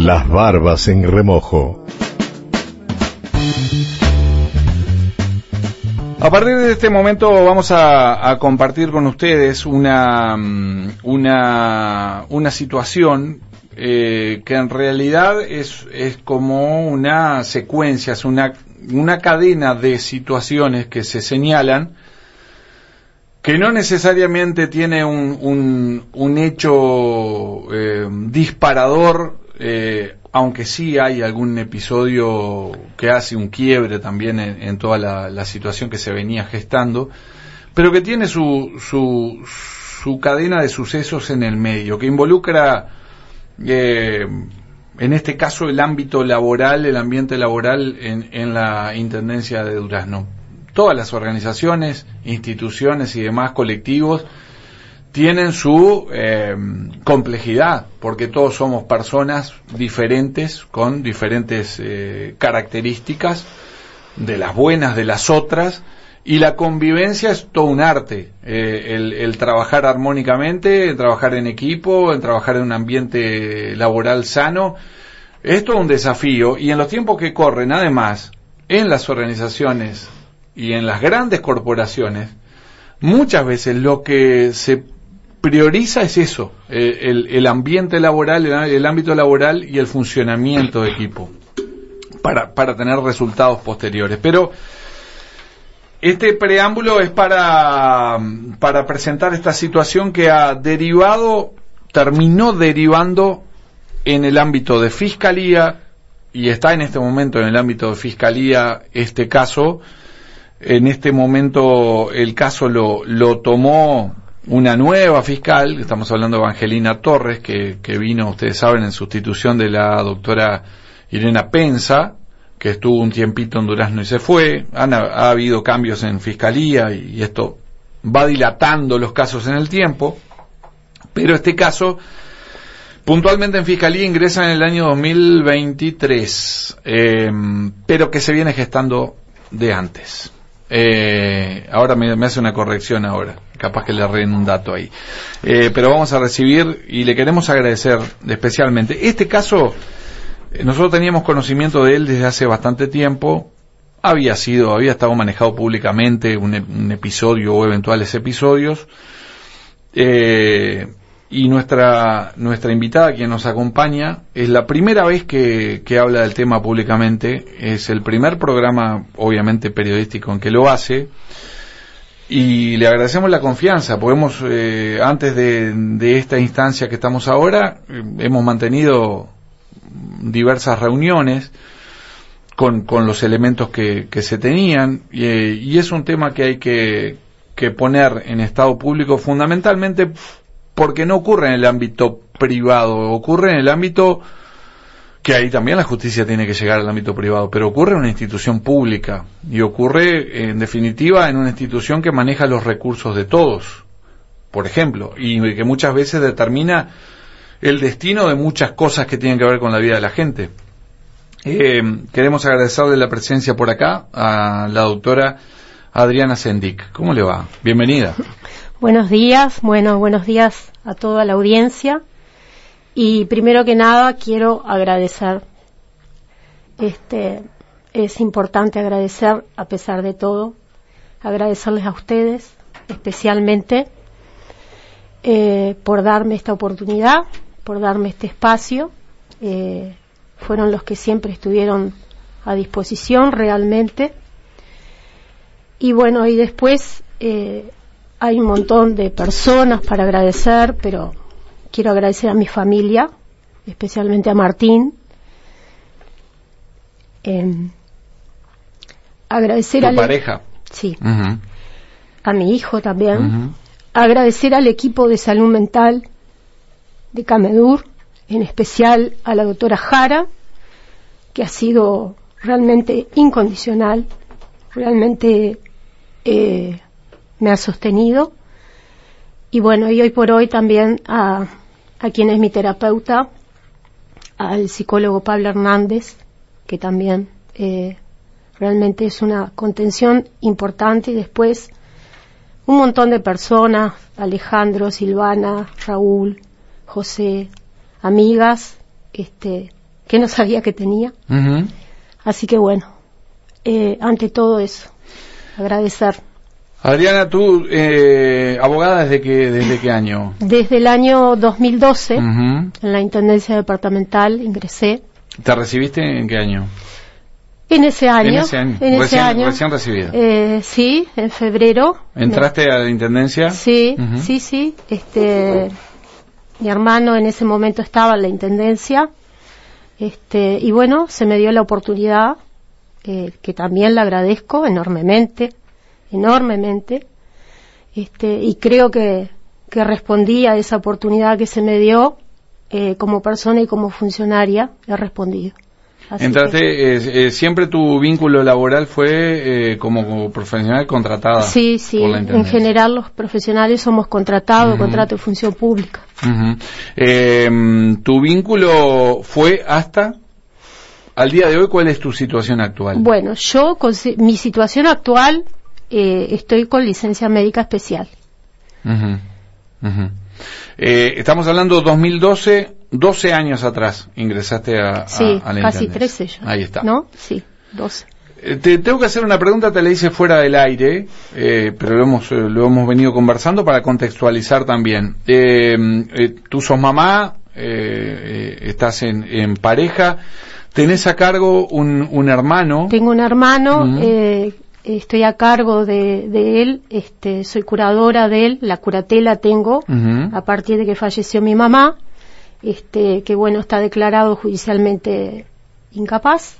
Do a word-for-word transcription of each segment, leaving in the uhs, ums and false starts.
Las barbas en remojo. A partir de este momento vamos a, a compartir con ustedes una una una situación eh, que en realidad es es como una secuencia, es una una cadena de situaciones que se señalan, que no necesariamente tiene un un, un hecho eh, disparador, eh, aunque sí hay algún episodio que hace un quiebre también en, en toda la, la situación que se venía gestando, pero que tiene su, su, su cadena de sucesos en el medio, que involucra, eh, en este caso, el ámbito laboral, el ambiente laboral en, en la Intendencia de Durazno. Todas las organizaciones, instituciones y demás colectivos tienen su eh, complejidad, porque todos somos personas diferentes, con diferentes eh, características, de las buenas, de las otras, y la convivencia es todo un arte, eh, el, el trabajar armónicamente, el trabajar en equipo, el trabajar en un ambiente laboral sano, es todo un desafío, y en los tiempos que corren, además, en las organizaciones y en las grandes corporaciones, muchas veces lo que se prioriza es eso, eh, el, el ambiente laboral, el, el ámbito laboral y el funcionamiento de equipo para, para tener resultados posteriores. Pero este preámbulo es para, para presentar esta situación que ha derivado, terminó derivando en el ámbito de Fiscalía, y está en este momento en el ámbito de Fiscalía este caso. En este momento el caso lo, lo tomó una nueva fiscal, estamos hablando de Evangelina Torres, que, que vino, ustedes saben, en sustitución de la doctora Irena Penza, que estuvo un tiempito en Durazno y se fue. Han, ha habido cambios en Fiscalía y, y esto va dilatando los casos en el tiempo, pero este caso puntualmente en Fiscalía ingresa en el año dos mil veintitrés, eh, pero que se viene gestando de antes. Eh, ahora me, me hace una corrección ahora, capaz que le arreglen un dato ahí, eh, pero vamos a recibir y le queremos agradecer especialmente este caso. eh, nosotros teníamos conocimiento de él desde hace bastante tiempo, había sido, había estado manejado públicamente un, un episodio o eventuales episodios, eh, y nuestra nuestra invitada, quien nos acompaña, es la primera vez que, que habla del tema públicamente, es el primer programa, obviamente, periodístico en que lo hace, y le agradecemos la confianza. Podemos, eh, antes de, de esta instancia que estamos ahora, eh, hemos mantenido diversas reuniones con, con los elementos que, que se tenían, y, eh, y es un tema que hay que, que poner en estado público, fundamentalmente porque no ocurre en el ámbito privado, ocurre en el ámbito, que ahí también la justicia tiene que llegar al ámbito privado, pero ocurre en una institución pública, y ocurre, en definitiva, en una institución que maneja los recursos de todos, por ejemplo, y que muchas veces determina el destino de muchas cosas que tienen que ver con la vida de la gente. Eh, queremos agradecerle la presencia por acá a la doctora Adriana Sendik. ¿Cómo le va? Bienvenida. Buenos días, bueno, buenos días a toda la audiencia, y primero que nada quiero agradecer, este, es importante agradecer a pesar de todo, agradecerles a ustedes especialmente eh, por darme esta oportunidad, por darme este espacio, eh, fueron los que siempre estuvieron a disposición realmente, y bueno, y después eh, hay un montón de personas para agradecer, pero quiero agradecer a mi familia, especialmente a Martín. Eh, agradecer a tu pareja. Sí. Uh-huh. A mi hijo también. Uh-huh. Agradecer al equipo de salud mental de Camedur, en especial a la doctora Jara, que ha sido realmente incondicional, realmente eh, me ha sostenido, y bueno, y hoy por hoy también a, a quien es mi terapeuta, al psicólogo Pablo Hernández, que también eh, realmente es una contención importante, y después un montón de personas, Alejandro, Silvana, Raúl, José, amigas, este, que no sabía que tenía. Uh-huh. Así que bueno, eh, ante todo eso, agradecer. Adriana, tú, eh, abogada, ¿desde qué, desde qué año? Desde el año dos mil doce, Uh-huh. en la Intendencia Departamental, ingresé. ¿Te recibiste en qué año? En ese año. En ese año. En ese recién, año. recién recibida. Eh, sí, en febrero. ¿Entraste me... a la Intendencia? Sí, Uh-huh. sí, sí. Este, mi hermano en ese momento estaba en la Intendencia. Este, y bueno, se me dio la oportunidad, eh, que también la agradezco enormemente, enormemente. Este, y creo que, que respondí a esa oportunidad que se me dio, eh, como persona y como funcionaria, he respondido. Así Entraste, que, eh, eh, siempre tu vínculo laboral fue eh, como, como profesional contratada. Sí, sí, por la en Intendencia. general los profesionales somos contratados, Uh-huh. contrato de función pública. Uh-huh. Eh, ¿Tu vínculo fue hasta al día de hoy? ¿Cuál es tu situación actual? Bueno, yo, con si- mi situación actual, eh, estoy con licencia médica especial. Uh-huh. Uh-huh. Eh, estamos hablando dos mil doce, doce años atrás ingresaste a, a, Sí, a la casi Intendencia. trece ya. Ahí está. ¿No? Sí, doce. Eh, Te tengo que hacer una pregunta, te la hice fuera del aire, eh, pero lo hemos, eh, lo hemos venido conversando para contextualizar también. Eh, eh, tú sos mamá, eh, eh, estás en, en pareja, tenés a cargo un, un hermano. Tengo un hermano, Uh-huh. eh, estoy a cargo de, de él, este, soy curadora de él, la curatela tengo, Uh-huh. a partir de que falleció mi mamá, este, que bueno, está declarado judicialmente incapaz.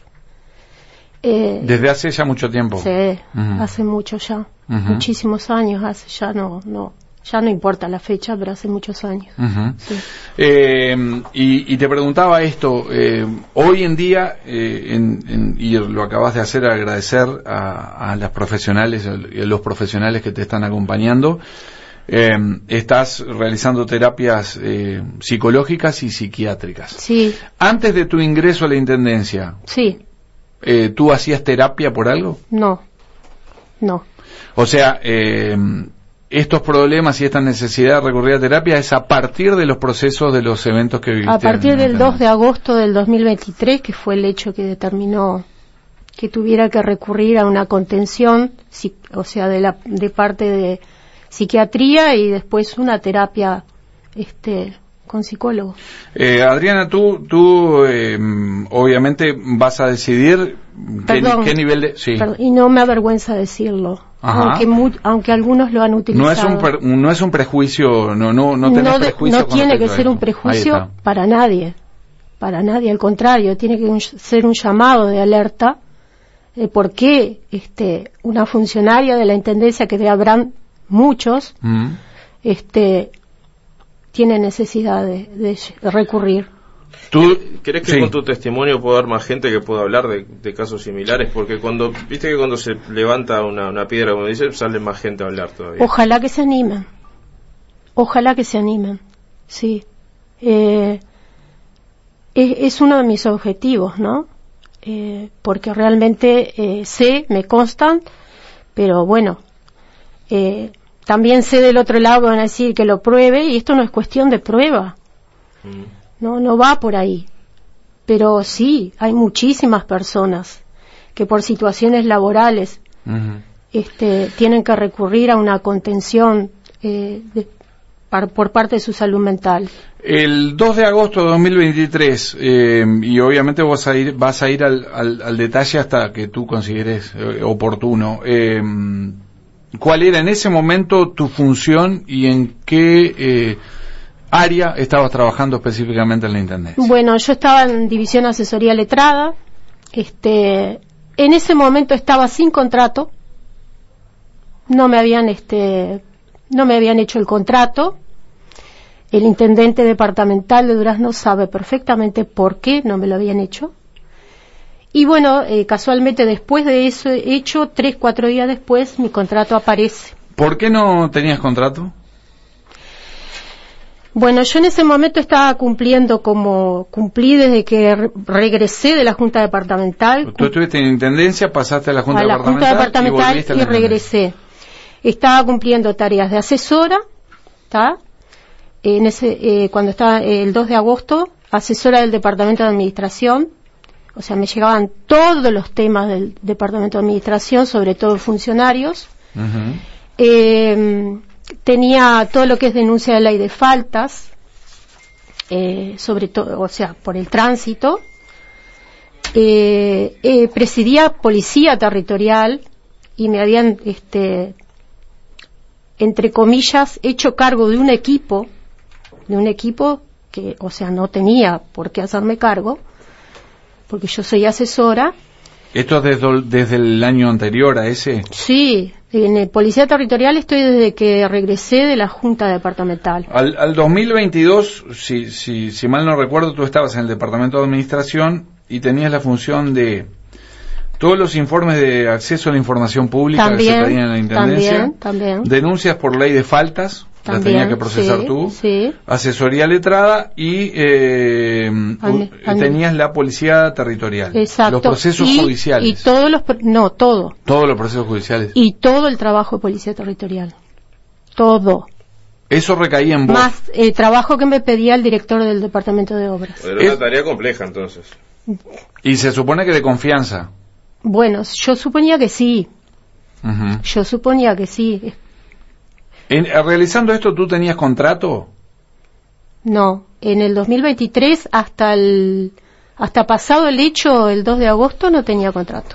Eh, Desde hace ya mucho tiempo. Sí, Uh-huh. hace mucho ya, Uh-huh. muchísimos años, hace ya no, no, ya no importa la fecha, pero hace muchos años. Uh-huh. Sí. Eh, y, y te preguntaba esto, eh, hoy en día, eh, en, en, y lo acabas de hacer, agradecer a, a las profesionales y a los profesionales que te están acompañando, eh, estás realizando terapias eh, psicológicas y psiquiátricas. Sí, Antes de tu ingreso a la Intendencia, sí, eh, ¿tú hacías terapia por algo? no, no. O sea, eh, estos problemas y esta necesidad de recurrir a terapia es a partir de los procesos de los eventos que viviste. A partir en del Intendencia. dos de agosto del dos mil veintitrés, que fue el hecho que determinó que tuviera que recurrir a una contención, si- o sea, de la de parte de psiquiatría y después una terapia, este, con psicólogo. Eh, Adriana, tú, tú eh, obviamente vas a decidir qué, Perdón, qué nivel de... Sí. Perdón, y no me avergüenza decirlo, Ajá. aunque mu- aunque algunos lo han utilizado. No es un per- no es un prejuicio, no no no tenés no, de- prejuicio no con tiene que respecto a ser un esto. prejuicio Ahí está. para nadie, para nadie, al contrario, tiene que un- ser un llamado de alerta de por qué este, una funcionaria de la Intendencia, que habrán muchos, Mm. este, tiene necesidad de, de recurrir. ¿Tú ¿Crees que sí. con tu testimonio puede haber más gente que pueda hablar de, de casos similares? Porque cuando, viste que cuando se levanta una, una piedra, como dice, sale más gente a hablar todavía. Ojalá que se animen, ojalá que se animen, sí. Eh, es, es uno de mis objetivos, ¿no? Eh, porque realmente eh, sé, me constan, pero bueno, eh, también sé del otro lado que van a decir que lo pruebe, y esto no es cuestión de prueba, Mm. no, no va por ahí. Pero sí, hay muchísimas personas que por situaciones laborales Ujú. este, tienen que recurrir a una contención eh, de, par, por parte de su salud mental. El dos de agosto de dos mil veintitrés, eh, y obviamente vas a ir, vas a ir al, al, al detalle hasta que tú consideres eh, oportuno. Eh, ¿Cuál era en ese momento tu función y en qué eh, área estabas trabajando específicamente en la Intendencia? Bueno, yo estaba en División Asesoría Letrada. Este, en ese momento estaba sin contrato. No me habían, este, no me habían hecho el contrato. El intendente departamental de Durazno sabe perfectamente por qué no me lo habían hecho. Y bueno, eh, casualmente después de eso hecho, tres, cuatro días después, mi contrato aparece. ¿Por qué no tenías contrato? Bueno, yo en ese momento estaba cumpliendo como cumplí desde que re- regresé de la Junta Departamental. Tú estuviste en Intendencia, pasaste a la Junta a la Departamental, Junta Departamental y, y, volviste a la Intendencia. regresé. Estaba cumpliendo tareas de asesora, ¿está? En ese, eh, cuando estaba eh, el dos de agosto, asesora del Departamento de Administración, o sea, me llegaban todos los temas del Departamento de Administración, sobre todo funcionarios. Uh-huh. Eh, tenía todo lo que es denuncia de ley de faltas, eh, sobre todo, o sea, por el tránsito. Eh, eh, presidía policía territorial y me habían, este, entre comillas, hecho cargo de un equipo, de un equipo que, o sea, no tenía por qué hacerme cargo, porque yo soy asesora. ¿Esto es desde, desde el año anterior a ese? Sí, en el Policía Territorial estoy desde que regresé de la Junta Departamental. Al, al dos mil veintidós, si, si, si mal no recuerdo, tú estabas en el Departamento de Administración y tenías la función de todos los informes de acceso a la información pública también, que se pedían en la Intendencia, también, también. Denuncias por ley de faltas, las tenías que procesar sí, tú, sí. asesoría letrada y eh, Alme, alme. tenías la policía territorial. Exacto. Los procesos y, judiciales. Y todos los, no, todo. Todos los procesos judiciales. Y todo el trabajo de policía territorial. Todo. Eso recaía en vos. Más el trabajo que me pedía el director del Departamento de Obras. Era una es... tarea compleja, entonces. Y se supone que de confianza. Bueno, yo suponía que sí. Uh-huh. Yo suponía que sí. En, realizando esto, ¿tú tenías contrato? No, en el dos mil veintitrés hasta el hasta pasado el hecho, el dos de agosto, no tenía contrato.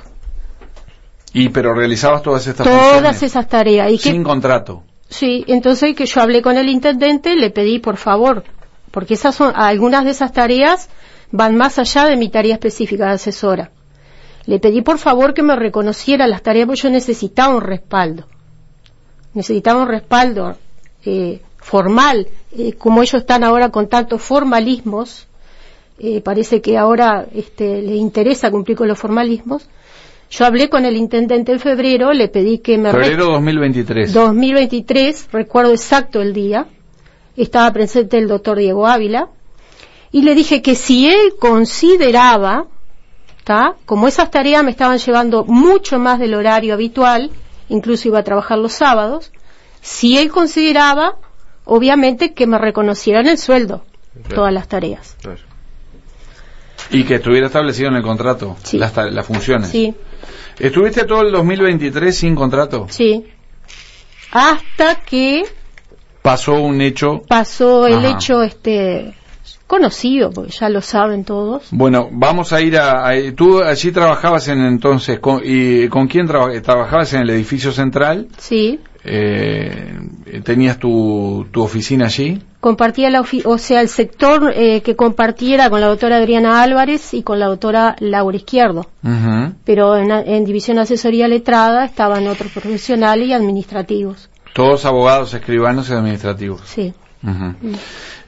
¿Y pero realizabas todas estas todas funciones? esas tareas y sin que, contrato? Sí, entonces que yo hablé con el intendente, le pedí por favor, porque esas son algunas de esas tareas van más allá de mi tarea específica de asesora. Le pedí por favor que me reconociera las tareas, porque yo necesitaba un respaldo. Necesitaba un respaldo eh, formal, eh, como ellos están ahora con tantos formalismos, eh, parece que ahora este, les interesa cumplir con los formalismos. Yo hablé con el intendente en febrero, le pedí que me... Febrero dos mil veintitrés. dos mil veintitrés, recuerdo exacto el día, estaba presente el doctor Diego Ávila, y le dije que si él consideraba, ¿tá? Como esas tareas me estaban llevando mucho más del horario habitual, incluso iba a trabajar los sábados, si él consideraba, obviamente, que me reconocieran el sueldo, claro, todas las tareas. Claro. Y que estuviera establecido en el contrato, sí, las, las funciones. Sí. ¿Estuviste todo el dos mil veintitrés sin contrato? Sí. Hasta que... Pasó un hecho... Pasó el Ajá. hecho, este... conocido, porque ya lo saben todos. Bueno, vamos a ir a... a tú allí trabajabas en entonces, con, ¿y con quién traba, trabajabas en el edificio central? Sí. Eh, ¿Tenías tu, tu oficina allí? Compartía la ofi- o sea, el sector eh, que compartiera con la doctora Adriana Álvarez y con la doctora Laura Izquierdo. Uh-huh. Pero en, en división asesoría letrada estaban otros profesionales y administrativos. Todos abogados, escribanos y administrativos. Sí. Uh-huh. Mm.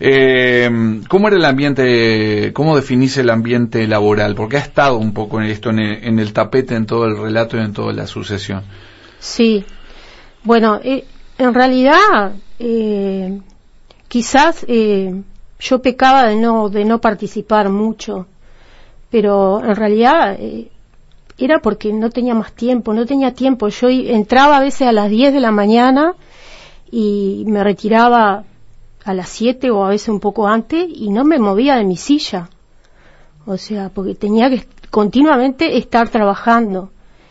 Eh, ¿Cómo era el ambiente, cómo definís el ambiente laboral? Porque ha estado un poco en esto, en el, en el tapete, en todo el relato y en toda la sucesión. Sí. Bueno, eh, en realidad, eh, quizás eh, yo pecaba de no de no participar mucho, pero en realidad eh, era porque no tenía más tiempo, no tenía tiempo. Yo entraba a veces a las diez de la mañana y me retiraba a las siete o a veces un poco antes y no me movía de mi silla. O sea, porque tenía que continuamente estar trabajando.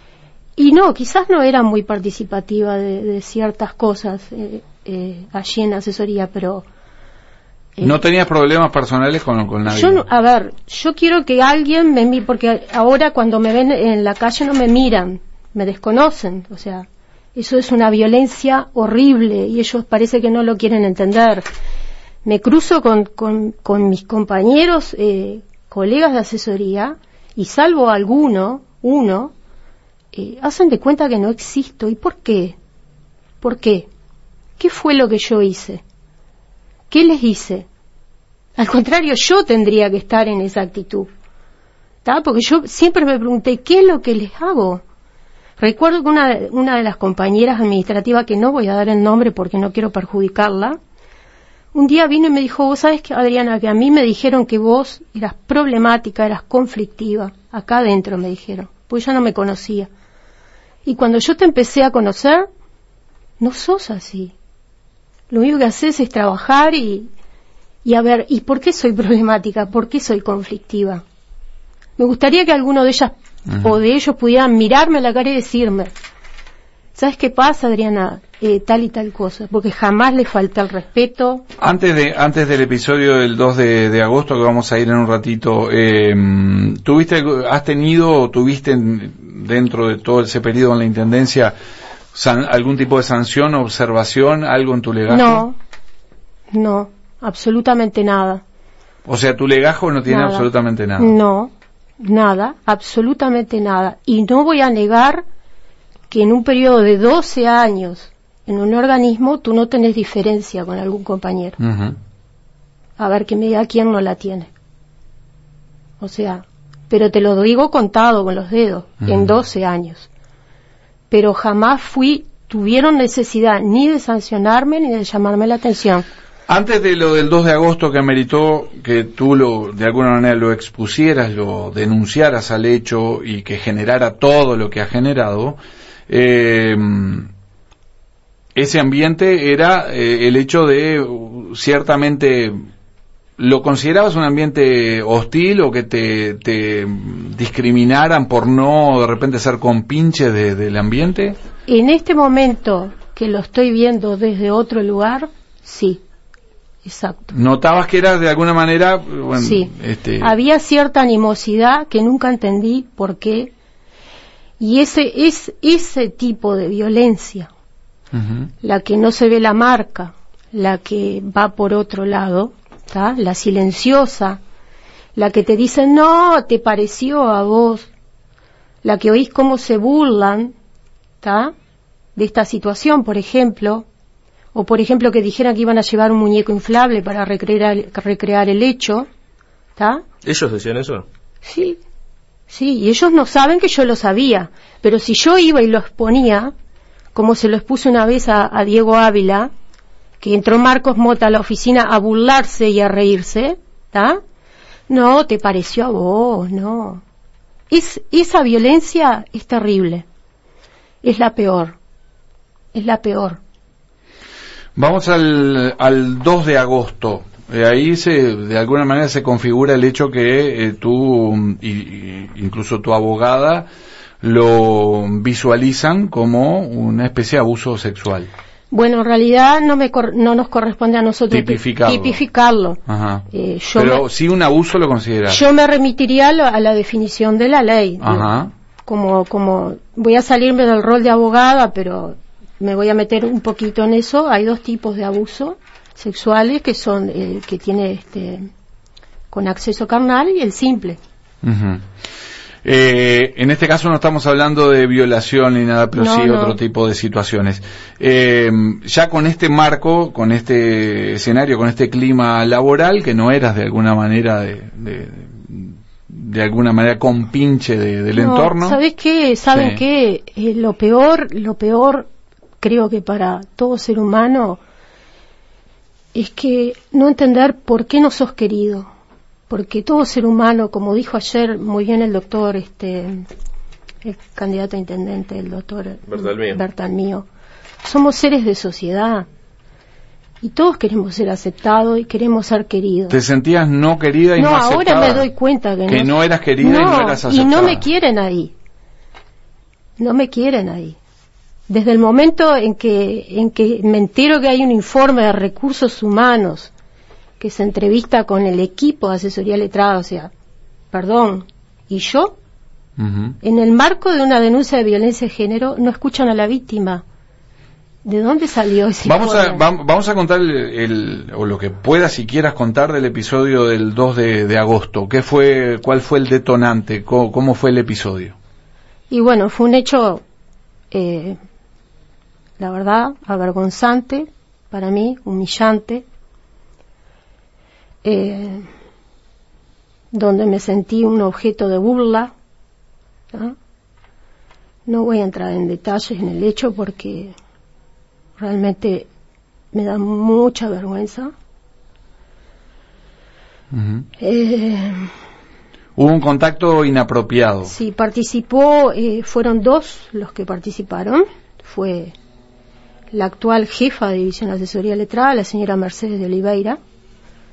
Y no, quizás no era muy participativa de, de ciertas cosas eh, eh, allí en asesoría, pero... Eh, ¿No tenías problemas personales con, con nadie? Yo, no, a ver, yo quiero que alguien me mire, porque ahora cuando me ven en la calle no me miran, me desconocen, o sea, eso es una violencia horrible y ellos parece que no lo quieren entender. Me cruzo con, con, con mis compañeros, eh, colegas de asesoría, y salvo alguno, uno, Eh, hacen de cuenta que no existo. ¿Y por qué? ¿Por qué? ¿Qué fue lo que yo hice? ¿Qué les hice? Al contrario, yo tendría que estar en esa actitud, ¿tá? Porque yo siempre me pregunté, ¿qué es lo que les hago? Recuerdo que una, una de las compañeras administrativas, que no voy a dar el nombre porque no quiero perjudicarla, un día vino y me dijo, vos sabés que, Adriana, que a mí me dijeron que vos eras problemática, eras conflictiva, acá adentro me dijeron, pues yo no me conocía. Y cuando yo te empecé a conocer, no sos así. Lo único que haces es trabajar y, Y a ver, ¿y por qué soy problemática? ¿Por qué soy conflictiva? Me gustaría que alguno de ellas uh-huh. o de ellos pudieran mirarme a la cara y decirme, ¿sabes qué pasa, Adriana? Eh, tal y tal cosa, porque jamás le falta el respeto. Antes de antes del episodio del dos de, de agosto, que vamos a ir en un ratito, eh, ¿tuviste, has tenido o tuviste dentro de todo ese periodo en la Intendencia san, algún tipo de sanción, observación, algo en tu legajo? No, no, absolutamente nada. O sea, tu legajo no tiene nada. absolutamente nada. No, nada, absolutamente nada. Y no voy a negar que en un periodo de doce años en un organismo tú no tenés diferencia con algún compañero. Uh-huh. A ver, que me diga quién no la tiene. O sea, pero te lo digo contado con los dedos, uh-huh. en doce años. Pero jamás fui, tuvieron necesidad ni de sancionarme ni de llamarme la atención. Antes de lo del dos de agosto, que ameritó que tú lo, de alguna manera lo expusieras, lo denunciaras al hecho y que generara todo lo que ha generado, eh, ese ambiente era eh, el hecho de, uh, ciertamente, ¿lo considerabas un ambiente hostil o que te, te discriminaran por no de repente ser compinche de, del ambiente? En este momento que lo estoy viendo desde otro lugar, sí. Exacto. ¿Notabas que era de alguna manera? Bueno, sí. Este... Había cierta animosidad que nunca entendí por qué. Y ese es ese tipo de violencia, uh-huh. la que no se ve la marca, la que va por otro lado, ¿tá? La silenciosa, la que te dicen, no, te pareció a vos, la que oís cómo se burlan, ¿tá? De esta situación, por ejemplo. O, por ejemplo, que dijeran que iban a llevar un muñeco inflable para recrear, recrear el hecho, ¿está? ¿Ellos decían eso? Sí, sí, y ellos no saben que yo lo sabía, pero si yo iba y lo exponía, como se lo expuse una vez a, a Diego Ávila, que entró Marcos Mota a la oficina a burlarse y a reírse, ¿está? No, te pareció a vos, no. Es, esa violencia es terrible, es la peor, es la peor. Vamos al, al dos de agosto. Eh, ahí se, de alguna manera se configura el hecho que eh, tú, y, y incluso tu abogada, lo visualizan como una especie de abuso sexual. Bueno, en realidad no me cor- no nos corresponde a nosotros tipificarlo. tipificarlo. Ajá. Eh, yo Pero me, sí un abuso lo consideras. Yo me remitiría a la, a la definición de la ley. Ajá. Como, como voy a salirme del rol de abogada, pero me voy a meter un poquito en eso. Hay dos tipos de abuso sexuales que son el que tiene este con acceso carnal y el simple. Uh-huh. Eh, en este caso no estamos hablando de violación ni nada, pero no, sí no. otro tipo de situaciones. Eh, ya con este marco, con este escenario, con este clima laboral, que no eras de alguna manera de, de, de alguna manera compinche de, del no, entorno. ¿Sabes qué? ¿Saben sí. qué? Eh, lo peor, lo peor, creo que para todo ser humano es que no entender por qué no sos querido. Porque todo ser humano, como dijo ayer muy bien el doctor, este, el candidato a intendente, el doctor Bertalmío. Bertalmío, somos seres de sociedad y todos queremos ser aceptados y queremos ser queridos. ¿Te sentías no querida y no, no aceptada? No, ahora me doy cuenta que, que no, no eras querida no, y no eras aceptada. Y no me quieren ahí. No me quieren ahí. Desde el momento en que, en que me entero que hay un informe de recursos humanos que se entrevista con el equipo de asesoría letrada, o sea, perdón, ¿y yo? Uh-huh. En el marco de una denuncia de violencia de género no escuchan a la víctima. ¿De dónde salió ese vamos informe? a va, Vamos a contar el, el, o lo que puedas si quieras contar del episodio del dos de agosto. ¿Qué fue, cuál fue el detonante? ¿Cómo, cómo fue el episodio? Y bueno, fue un hecho, eh, la verdad, avergonzante para mí, humillante. Eh, donde me sentí un objeto de burla. ¿no? no voy a entrar en detalles en el hecho porque realmente me da mucha vergüenza. Uh-huh. Eh, Hubo un contacto inapropiado. Sí, participó, eh, fueron dos los que participaron. Fue la actual jefa de División de Asesoría Letrada, la señora Mercedes de Oliveira,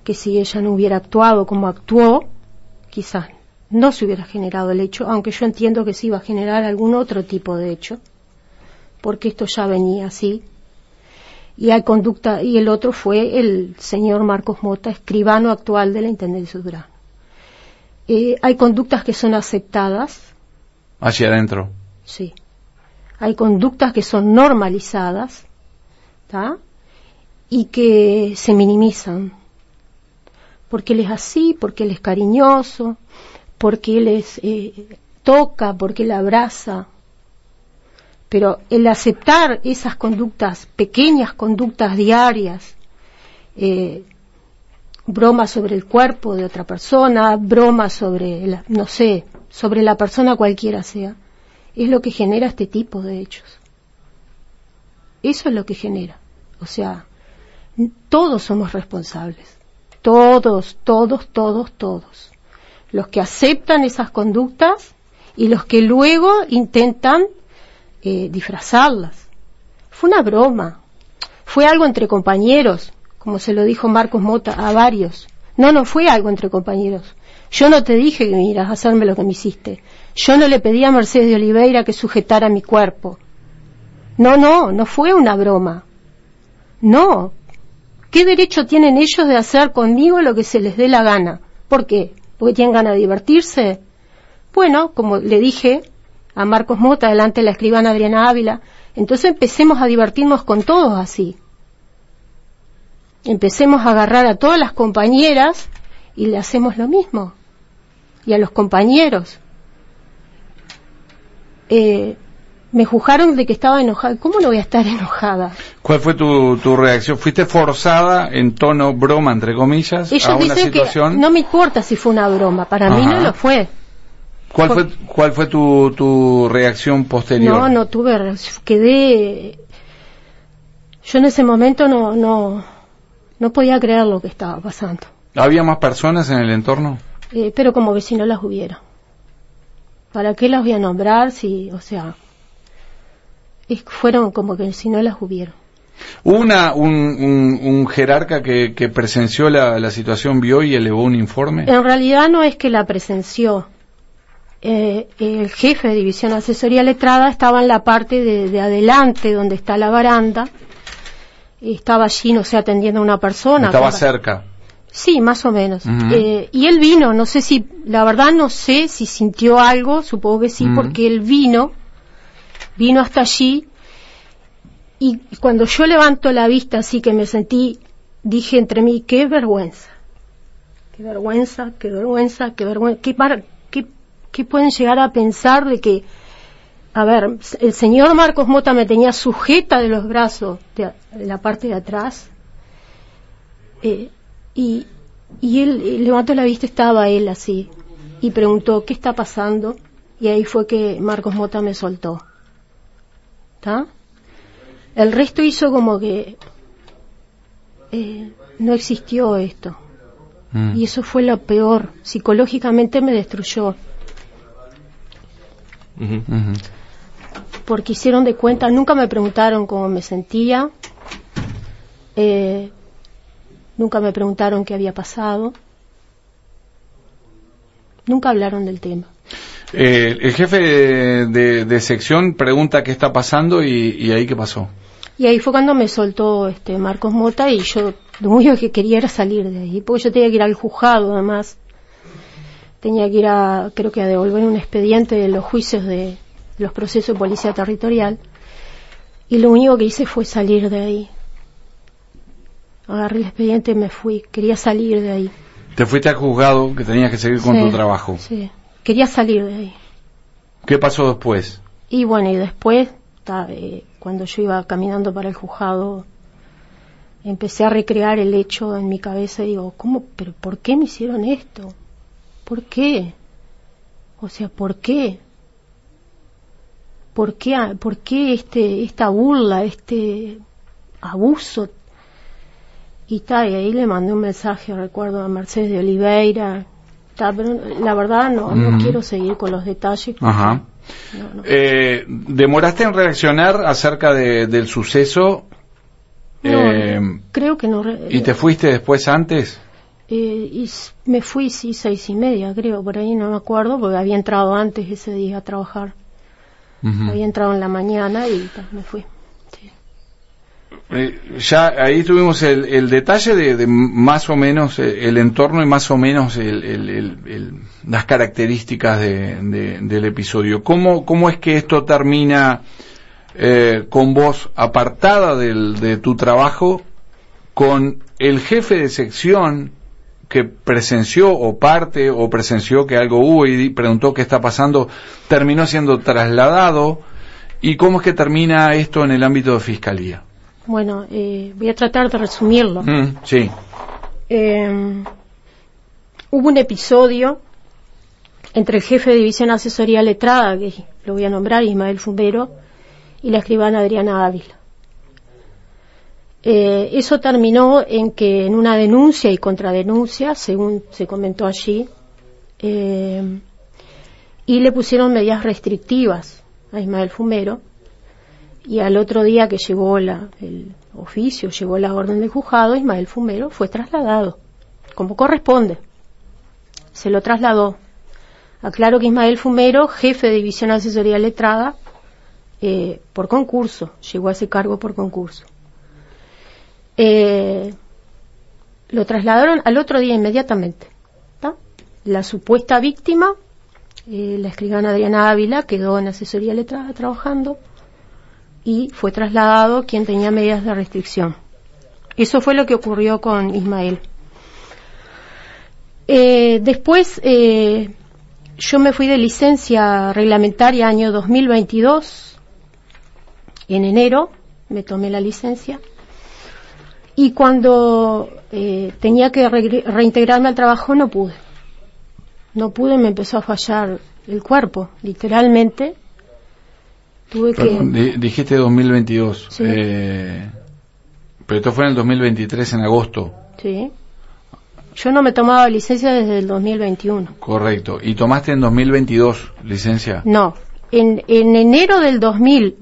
que si ella no hubiera actuado como actuó, quizás no se hubiera generado el hecho, aunque yo entiendo que se iba a generar algún otro tipo de hecho, porque esto ya venía así. Y hay conducta, y el otro fue el señor Marcos Mota, escribano actual de la Intendencia de Durazno. Eh, hay conductas que son aceptadas. Hacia adentro. Sí. Hay conductas que son normalizadas, ¿tá? Y que se minimizan. Porque él es así, porque él es cariñoso, porque él es, eh, toca, porque él abraza. Pero el aceptar esas conductas, pequeñas conductas diarias, eh, bromas sobre el cuerpo de otra persona, bromas sobre, la, no sé, sobre la persona cualquiera sea, es lo que genera este tipo de hechos. Eso es lo que genera. O sea, todos somos responsables. Todos, todos, todos, todos. Los que aceptan esas conductas y los que luego intentan eh, disfrazarlas. Fue una broma. Fue algo entre compañeros, como se lo dijo Marcos Mota a varios. No, no fue algo entre compañeros. Yo no te dije que vinieras a hacerme lo que me hiciste. Yo no le pedí a Mercedes de Oliveira que sujetara mi cuerpo. No, no, no fue una broma. No. ¿Qué derecho tienen ellos de hacer conmigo lo que se les dé la gana? ¿Por qué? ¿Porque tienen ganas de divertirse? Bueno, como le dije a Marcos Mota delante de la escribana Adriana Ávila, entonces empecemos a divertirnos con todos así. Empecemos a agarrar a todas las compañeras y le hacemos lo mismo. Y a los compañeros. Eh, me juzgaron de que estaba enojada. ¿Cómo no voy a estar enojada? ¿Cuál fue tu, tu reacción? ¿Fuiste forzada en tono broma, entre comillas, Ellos a una dicen situación? Que no me importa si fue una broma. Para Ajá. mí no lo fue. ¿Cuál Por... fue, cuál fue tu, tu reacción posterior? No, no tuve reacción. Quedé... Yo en ese momento no, no, no podía creer lo que estaba pasando. ¿Había más personas en el entorno? Eh, pero como que si no las hubiera. ¿Para qué las voy a nombrar si, o sea... Es, fueron como que si no las hubiera. ¿Hubo una, un, un, un jerarca que, que presenció la, la situación, vio y elevó un informe? En realidad no es que la presenció. Eh, el jefe de División de Asesoría Letrada estaba en la parte de, de adelante, donde está la baranda. Estaba allí, no sé, atendiendo a una persona. Estaba con... cerca. Sí, más o menos. Uh-huh. Eh, y él vino, no sé si, la verdad no sé si sintió algo, supongo que sí, uh-huh. porque él vino, vino hasta allí, y cuando yo levanto la vista así que me sentí, dije entre mí, qué vergüenza, qué vergüenza, qué vergüenza, qué vergüenza, qué, para, qué, qué pueden llegar a pensar de que, a ver, el señor Marcos Mota me tenía sujeta de los brazos, de, de la parte de atrás, eh, y, y él eh, levantó la vista, estaba él así, y preguntó, ¿qué está pasando? Y ahí fue que Marcos Mota me soltó. ¿Está? El resto hizo como que eh, no existió esto. Mm. Y eso fue lo peor. Psicológicamente me destruyó. Uh-huh. Uh-huh. Porque hicieron de cuenta, nunca me preguntaron cómo me sentía. Eh, nunca me preguntaron qué había pasado. Nunca hablaron del tema. Eh, el jefe de, de, de sección pregunta qué está pasando y, y ahí qué pasó. Y ahí fue cuando me soltó este Marcos Mota y yo lo único que quería era salir de ahí, porque yo tenía que ir al juzgado además. Tenía que ir a, creo que a devolver un expediente de los juicios de, de los procesos de policía territorial. Y lo único que hice fue salir de ahí. Agarré el expediente y me fui. Quería salir de ahí. ¿Te fuiste al juzgado que tenías que seguir con sí, tu trabajo? Sí. Quería salir de ahí. ¿Qué pasó después? Y bueno, y después, ta, eh, cuando yo iba caminando para el juzgado, empecé a recrear el hecho en mi cabeza y digo, ¿cómo? ¿Pero por qué me hicieron esto? ¿Por qué? O sea, ¿por qué? ¿Por qué, por qué este, esta burla, este abuso? Y, ta, y ahí le mandé un mensaje, recuerdo, a Mercedes de Oliveira. Ta, pero la verdad no, mm. no quiero seguir con los detalles. Ajá. No, no. Eh, ¿Demoraste en reaccionar acerca de, del suceso? No, eh, creo que no. Re- ¿Y te fuiste después antes? Eh, y me fui, sí, seis y media, creo, por ahí, no me acuerdo, porque había entrado antes ese día a trabajar. Uh-huh. Había entrado en la mañana y ta, me fui. Sí. Eh, ya ahí tuvimos el, el detalle de, de más o menos eh, el entorno y más o menos el, el, el, el, las características de, de, del episodio. ¿Cómo, cómo es que esto termina eh, con vos apartada del, de tu trabajo, con el jefe de sección que presenció o parte o presenció que algo hubo y preguntó qué está pasando, terminó siendo trasladado? ¿Y cómo es que termina esto en el ámbito de fiscalía? Bueno, eh, voy a tratar de resumirlo. Mm, sí. Eh, hubo un episodio entre el jefe de división asesoría letrada, que lo voy a nombrar, Ismael Fumero, y la escribana Adriana Ávila. Eh, eso terminó en que en una denuncia y contradenuncia, según se comentó allí, eh, y le pusieron medidas restrictivas a Ismael Fumero, y al otro día que llegó la, el oficio, llegó la orden del juzgado, Ismael Fumero fue trasladado, como corresponde. Se lo trasladó. Aclaro que Ismael Fumero, jefe de división asesoría letrada, eh, por concurso, llegó a ese cargo por concurso. Eh, lo trasladaron al otro día inmediatamente. ¿Tá? La supuesta víctima, eh, la escribana Adriana Ávila, quedó en asesoría letrada trabajando y fue trasladado quien tenía medidas de restricción. Eso fue lo que ocurrió con Ismael. Eh, después eh, yo me fui de licencia reglamentaria año dos mil veintidós, en enero me tomé la licencia. Y cuando eh, tenía que re- reintegrarme al trabajo no pude. No pude, me empezó a fallar el cuerpo, literalmente. Tuve Perdón, que... di- dijiste dos mil veintidós. Sí. Eh, pero esto fue en el dos mil veintitrés, en agosto. Sí. Yo no me tomaba licencia desde el dos mil veintiuno. Correcto. ¿Y tomaste en dos mil veintidós licencia? No. En, en enero del dos mil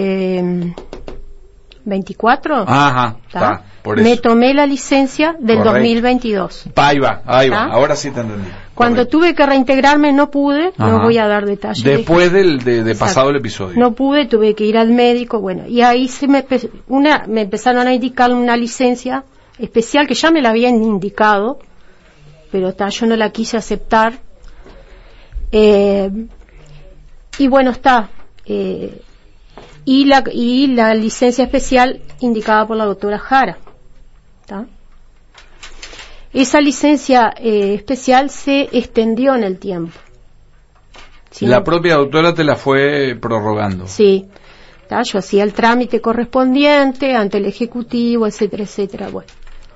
veinticuatro... Ajá, está. Por me eso. tomé la licencia del Correcto. dos mil veintidós. Ahí va, ahí va. ¿Ah? Ahora sí te entendí. Cuando Correcto. tuve que reintegrarme no pude, Ajá. no voy a dar detalles. Después del, de, de Exacto. pasado el episodio. No pude, tuve que ir al médico, bueno, y ahí se me, una, me empezaron a indicar una licencia especial que ya me la habían indicado, pero ta, yo no la quise aceptar. Eh, y bueno, está. Eh, y, la, y la licencia especial indicada por la doctora Jara. ¿Tá? Esa licencia eh, especial se extendió en el tiempo. ¿Sí? La propia doctora te la fue prorrogando. Sí. ¿Tá? Yo hacía el trámite correspondiente ante el Ejecutivo, etcétera, etcétera. Bueno.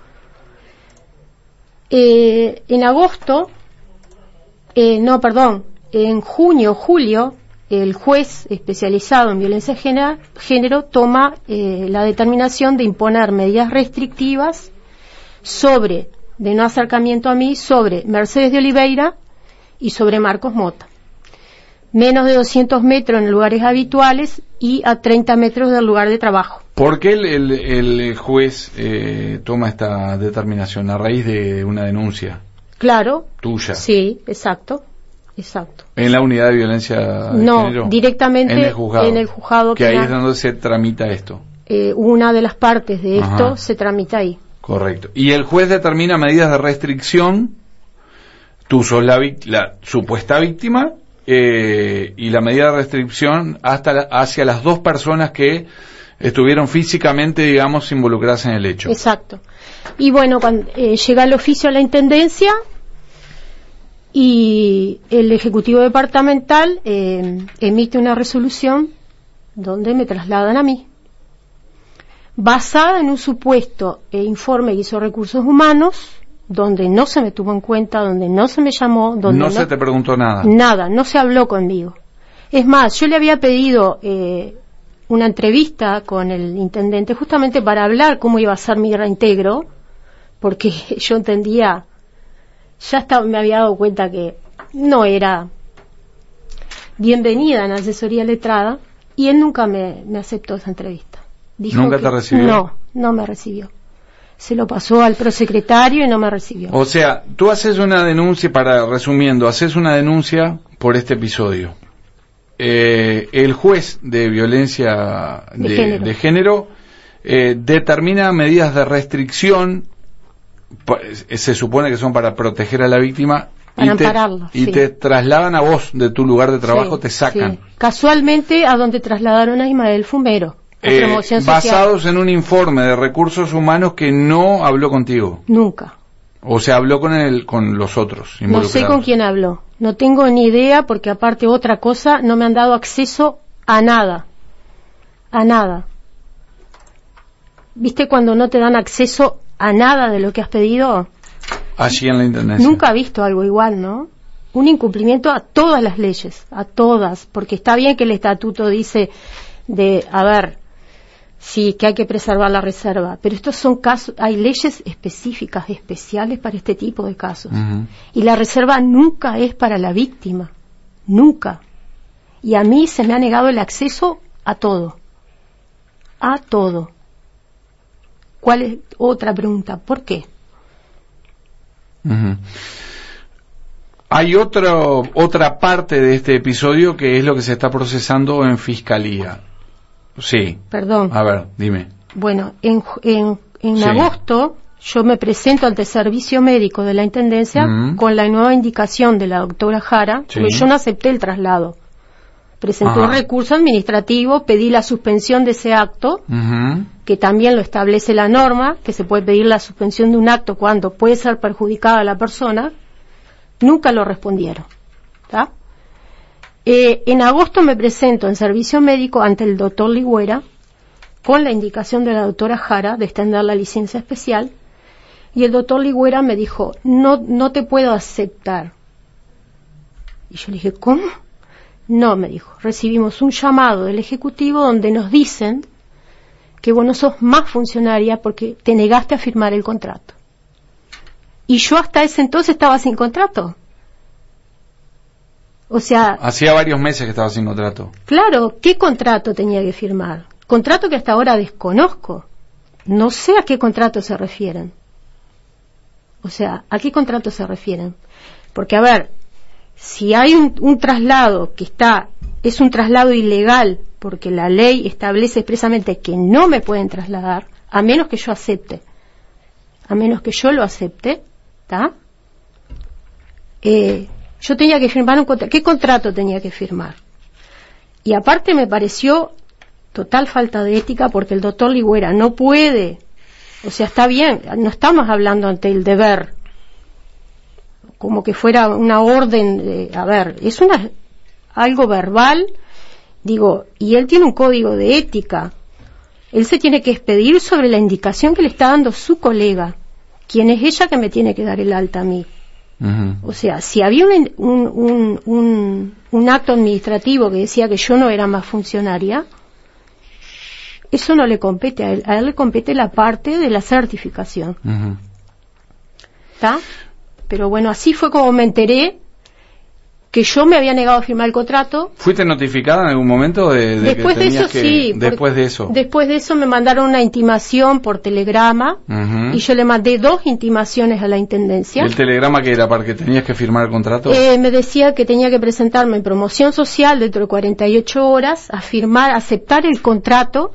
Eh, en agosto, eh, no, perdón, en junio, julio, el juez especializado en violencia de género, género toma eh, la determinación de imponer medidas restrictivas sobre, de no acercamiento a mí, sobre Mercedes de Oliveira y sobre Marcos Mota. Menos de doscientos metros en lugares habituales y a treinta metros del lugar de trabajo. ¿Por qué el, el, el juez eh, toma esta determinación? ¿A raíz de una denuncia? Claro. Tuya. Sí, exacto. Exacto. ¿En la unidad de violencia de no, género? directamente en el juzgado. En el juzgado que ahí penal. es donde se tramita esto. Eh, una de las partes de esto Ajá. se tramita ahí. Correcto. Y el juez determina medidas de restricción. Tú sos la, vic- la supuesta víctima eh, y la medida de restricción hasta la, hacia las dos personas que estuvieron físicamente, digamos, involucradas en el hecho. Exacto. Y bueno, cuando eh, llega el oficio a la intendencia y el ejecutivo departamental eh, emite una resolución donde me trasladan a mí, basada en un supuesto eh, informe que hizo Recursos Humanos, donde no se me tuvo en cuenta, donde no se me llamó, donde no, no se te preguntó nada. Nada, no se habló conmigo. Es más, yo le había pedido eh, una entrevista con el intendente justamente para hablar cómo iba a ser mi reintegro, porque yo entendía, ya estaba, me había dado cuenta que no era bienvenida en asesoría letrada, y él nunca me, me aceptó esa entrevista. Dijo ¿Nunca que, te recibió? No, no me recibió. se lo pasó al prosecretario y no me recibió. O sea, tú haces una denuncia, para resumiendo, haces una denuncia por este episodio. Eh, el juez de violencia de, de género, de género eh, determina medidas de restricción, se supone que son para proteger a la víctima, para y, te, ampararlo, y sí. te trasladan a vos de tu lugar de trabajo, sí, te sacan. Sí. Casualmente a donde trasladaron a Ismael Fumero. Eh, basados en un informe de recursos humanos que no habló contigo. Nunca. O sea, habló con el, con los otros No sé con quién habló. No tengo ni idea, porque aparte otra cosa, no me han dado acceso a nada. A nada. ¿Viste cuando no te dan acceso a nada de lo que has pedido? Allí en la Intendencia. Nunca he visto algo igual, ¿no? Un incumplimiento a todas las leyes, a todas, porque está bien que el estatuto dice de, a ver, sí, que hay que preservar la reserva, pero estos son casos, hay leyes específicas, especiales para este tipo de casos. Uh-huh. Y la reserva nunca es para la víctima, nunca. Y a mí se me ha negado el acceso a todo, a todo. ¿Cuál es otra pregunta? ¿Por qué? Uh-huh. Hay otro, otra parte de este episodio que es lo que se está procesando en Fiscalía. Sí. Perdón. A ver, dime. Bueno, en, en, en sí. agosto yo me presento ante el servicio médico de la Intendencia uh-huh. con la nueva indicación de la doctora Jara, sí. porque yo no acepté el traslado. Presenté Ajá. un recurso administrativo, pedí la suspensión de ese acto, uh-huh. que también lo establece la norma, que se puede pedir la suspensión de un acto cuando puede ser perjudicada la persona. Nunca lo respondieron. ¿Tá? Eh, en agosto me presento en servicio médico ante el doctor Ligüera con la indicación de la doctora Jara de extender la licencia especial, y el doctor Ligüera me dijo, no, no te puedo aceptar. Y yo le dije, ¿cómo? No, me dijo, recibimos un llamado del Ejecutivo donde nos dicen que vos no sos más funcionaria porque te negaste a firmar el contrato. Y yo hasta ese entonces estaba sin contrato. O sea... Hacía varios meses que estaba sin contrato. Claro, ¿qué contrato tenía que firmar? Contrato que hasta ahora desconozco. No sé a qué contrato se refieren. O sea, ¿a qué contrato se refieren? Porque, a ver, si hay un, un traslado que está, es un traslado ilegal, porque la ley establece expresamente que no me pueden trasladar, a menos que yo acepte. A menos que yo lo acepte, ¿está? Eh, yo tenía que firmar un contrato. ¿Qué contrato tenía que firmar? Y aparte me pareció total falta de ética, porque el doctor Ligüera no puede, o sea, está bien, no estamos hablando ante el deber, como que fuera una orden, de, a ver, es una algo verbal, digo, y él tiene un código de ética, él se tiene que expedir sobre la indicación que le está dando su colega, quien es ella que me tiene que dar el alta a mí. Uh-huh. O sea, si había un, un, un, un, un acto administrativo que decía que yo no era más funcionaria, eso no le compete a él, a él le compete la parte de la certificación. ¿Está? Uh-huh. Pero bueno, así fue como me enteré que yo me había negado a firmar el contrato. ¿Fuiste notificada en algún momento de, de después que de eso que, sí después de eso después de eso me mandaron una intimación por telegrama, uh-huh. y yo le mandé dos intimaciones a la intendencia. ¿El telegrama que era para que tenías que firmar el contrato? Eh, me decía que tenía que presentarme en promoción social dentro de cuarenta y ocho horas a firmar, a aceptar el contrato.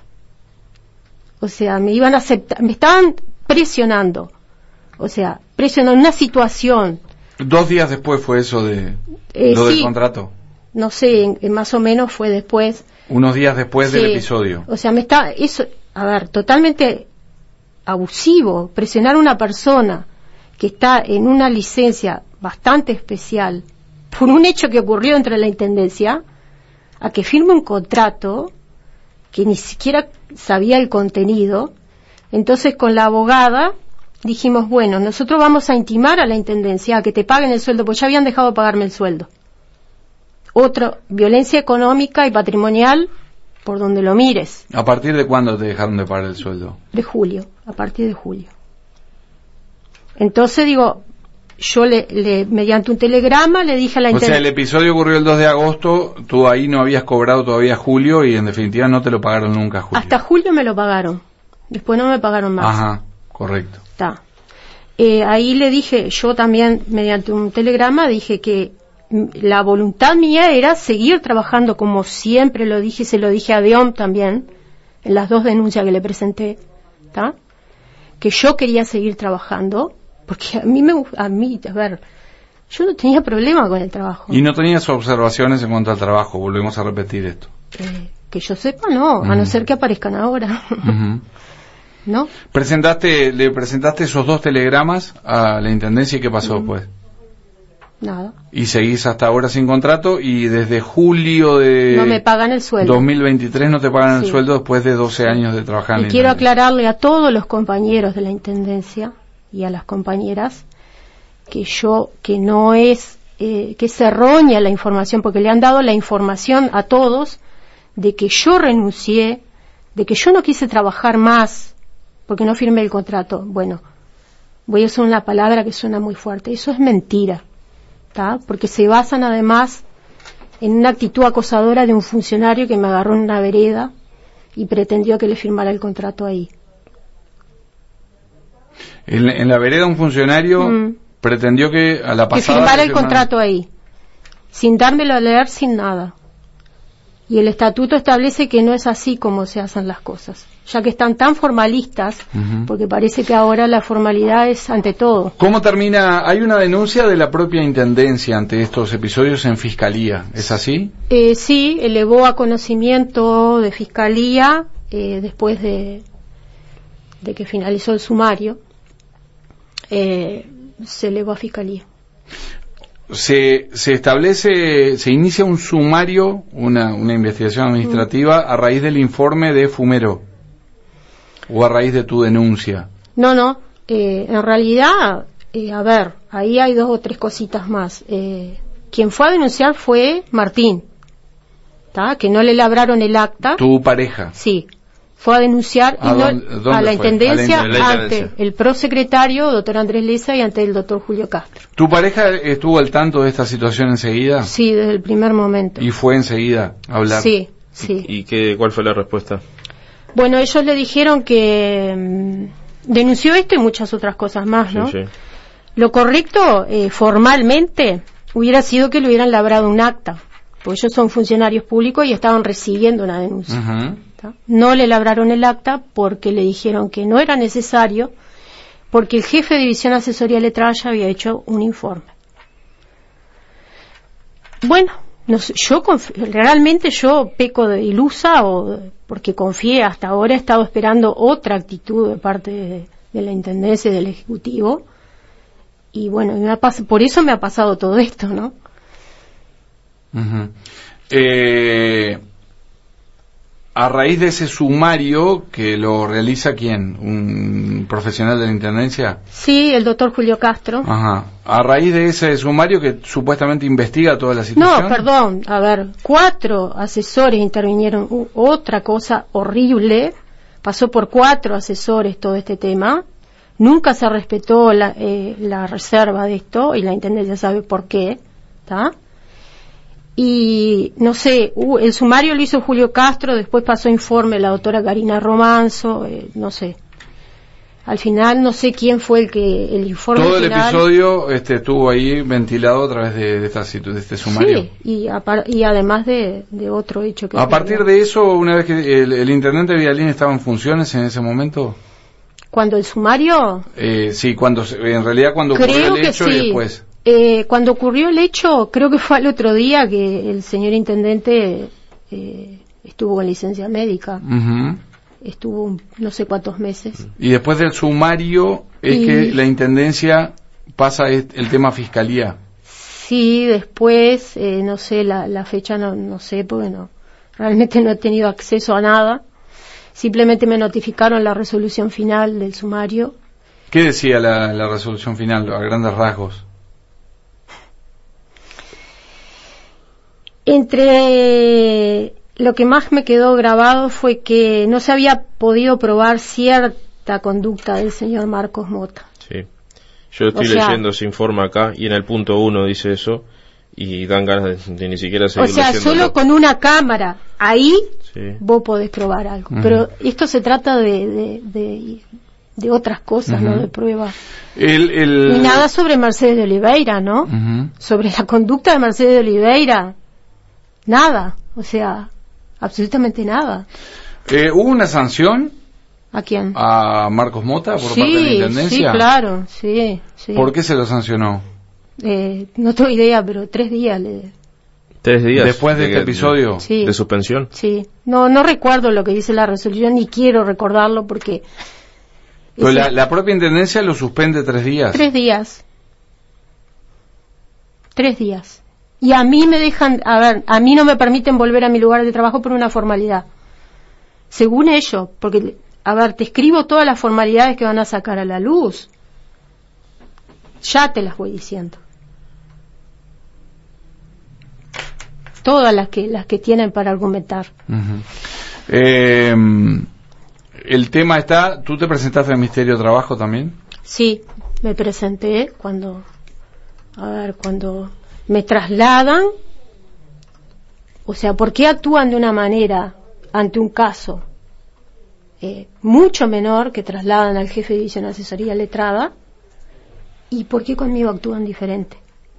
O sea, me iban a aceptar, me estaban presionando, o sea, presionando una situación. Dos días después fue eso de eh, lo sí, del contrato. No sé, en, en más o menos fue después. Unos días después sí, del episodio. O sea, me está, eso, a ver, totalmente abusivo, presionar a una persona que está en una licencia bastante especial por un hecho que ocurrió entre la intendencia, a que firme un contrato que ni siquiera sabía el contenido. Entonces con la abogada dijimos, bueno, nosotros vamos a intimar a la intendencia a que te paguen el sueldo, porque ya habían dejado de pagarme el sueldo. Otra, violencia económica y patrimonial por donde lo mires. ¿A partir de cuándo te dejaron de pagar el sueldo? De julio, a partir de julio. Entonces digo, yo le, le mediante un telegrama le dije a la intendencia. O sea, el episodio ocurrió el dos de agosto, tú ahí no habías cobrado todavía julio y en definitiva no te lo pagaron nunca julio. Hasta julio me lo pagaron, después no me pagaron más. Ajá. Correcto. Está. Eh, ahí le dije, yo también, mediante un telegrama, dije que la voluntad mía era seguir trabajando como siempre lo dije, se lo dije a Dion también, en las dos denuncias que le presenté, ¿tá? Que yo quería seguir trabajando, porque a mí, me, a mí, a ver, yo no tenía problema con el trabajo. ¿Y no tenías observaciones en cuanto al trabajo? Volvemos a repetir esto. Eh, que yo sepa, no, uh-huh. a no ser que aparezcan ahora. Uh-huh. ¿No? Presentaste, le presentaste esos dos telegramas a la Intendencia y ¿qué pasó uh-huh. después? Nada. Y seguís hasta ahora sin contrato y desde julio de... No me pagan el sueldo. dos mil veintitrés no te pagan sí. el sueldo después de doce sí. años de trabajar en y la quiero aclararle a todos los compañeros de la Intendencia y a las compañeras que yo, que no es, eh, que es errónea la información, porque le han dado la información a todos de que yo renuncié, de que yo no quise trabajar más porque no firmé el contrato. Bueno, voy a usar una palabra que suena muy fuerte. Eso es mentira. ¿Tá? Porque se basan además en una actitud acosadora de un funcionario que me agarró en una vereda y pretendió que le firmara el contrato ahí. En, en la vereda un funcionario mm. pretendió que a la pasada... Que firmara el contrato ahí, sin dármelo a leer, sin nada. Y el estatuto establece que no es así como se hacen las cosas, ya que están tan formalistas, uh-huh. porque parece que ahora la formalidad es ante todo. ¿Cómo termina? Hay una denuncia de la propia Intendencia ante estos episodios en Fiscalía, ¿es así? Eh, sí, elevó a conocimiento de Fiscalía eh, después de, de que finalizó el sumario, eh, se elevó a Fiscalía. Se, se establece, se inicia un sumario, una, una investigación administrativa mm. a raíz del informe de Fumero o a raíz de tu denuncia. No, no, eh, en realidad, eh, a ver, ahí hay dos o tres cositas más. Eh, quien fue a denunciar fue Martín, ¿tá? Que no le labraron el acta. ¿Tu pareja? Sí. Fue a denunciar y no, dónde, dónde a la Intendencia, a la Intendencia ante el prosecretario, doctor Andrés Leza, y ante el doctor Julio Castro. ¿Tu pareja estuvo al tanto de esta situación enseguida? Sí, desde el primer momento. ¿Y fue enseguida a hablar? Sí, sí. ¿Y, y qué, cuál fue la respuesta? Bueno, ellos le dijeron que mmm, denunció esto y muchas otras cosas más, ¿no? Sí, sí. Lo correcto, eh, formalmente, hubiera sido que le hubieran labrado un acta, porque ellos son funcionarios públicos y estaban recibiendo una denuncia. Uh-huh. No le labraron el acta porque le dijeron que no era necesario, porque el jefe de división asesoría letrada ya había hecho un informe. Bueno, no sé, yo conf- realmente yo peco de ilusa o porque confié, hasta ahora he estado esperando otra actitud de parte de, de la Intendencia y del Ejecutivo, y bueno, me ha pas- por eso me ha pasado todo esto, ¿no? Uh-huh. Eh... A raíz de ese sumario que lo realiza ¿quién? ¿Un profesional de la Intendencia? Sí, el doctor Julio Castro. Ajá. A raíz de ese sumario que supuestamente investiga toda la situación. No, perdón, a ver, cuatro asesores intervinieron, uh, otra cosa horrible, pasó por cuatro asesores todo este tema, nunca se respetó la, eh, la reserva de esto y la Intendencia sabe por qué, ¿está? Y no sé, uh, el sumario lo hizo Julio Castro, después pasó informe la doctora Karina Romanzo, eh, no sé. Al final no sé quién fue el que el informe todo final, el episodio este, estuvo ahí ventilado a través de, de, esta, de este sumario. Sí, y, a, y además de, de otro hecho que... A partir tenía. de eso, una vez que el, el intendente Vidalín estaba en funciones en ese momento... ¿Cuando el sumario? Eh, sí, cuando en realidad cuando Creo ocurrió el que hecho sí. y después... Eh, cuando ocurrió el hecho, creo que fue al otro día que el señor intendente eh, estuvo con licencia médica. Uh-huh. Estuvo no sé cuántos meses. Y después del sumario es y... que la Intendencia pasa el tema Fiscalía. Sí, después, eh, no sé, la, la fecha no, no sé, porque no, realmente no he tenido acceso a nada. Simplemente me notificaron la resolución final del sumario. ¿Qué decía la, la resolución final, a grandes rasgos? Entre lo que más me quedó grabado fue que no se había podido probar cierta conducta del señor Marcos Mota. Sí, yo estoy o leyendo sea, ese informe acá y en el punto uno dice eso y dan ganas de, de ni siquiera seguir leyendo. O sea, solo con una cámara ahí sí. vos podés probar algo. Uh-huh. Pero esto se trata de, de, de, de otras cosas, uh-huh. no de pruebas. El, el... Y nada sobre Mercedes de Oliveira, ¿no? Uh-huh. Sobre la conducta de Mercedes de Oliveira, nada, o sea, absolutamente nada. Eh, ¿Hubo una sanción? ¿A quién? ¿A Marcos Mota por sí, parte de la Intendencia? Sí, claro, sí, sí. ¿Por qué se lo sancionó? Eh, no tengo idea, pero tres días le... ¿Tres días? ¿Después de, de este episodio? De, sí. ¿De suspensión? Sí. No, no recuerdo lo que dice la resolución, ni quiero recordarlo porque... Pero la, la propia Intendencia lo suspende tres días. Tres días. Tres días. Y a mí me dejan, a ver, a mí no me permiten volver a mi lugar de trabajo por una formalidad. Según ellos, porque, a ver, te escribo todas las formalidades que van a sacar a la luz. Ya te las voy diciendo. Todas las que las que tienen para argumentar. Uh-huh. Eh, el tema está, ¿tú te presentaste al Ministerio de Trabajo también? Sí, me presenté cuando, a ver, cuando me trasladan, o sea, ¿por qué actúan de una manera ante un caso eh, mucho menor que trasladan al jefe de división de asesoría letrada? ¿Y por qué conmigo actúan diferente?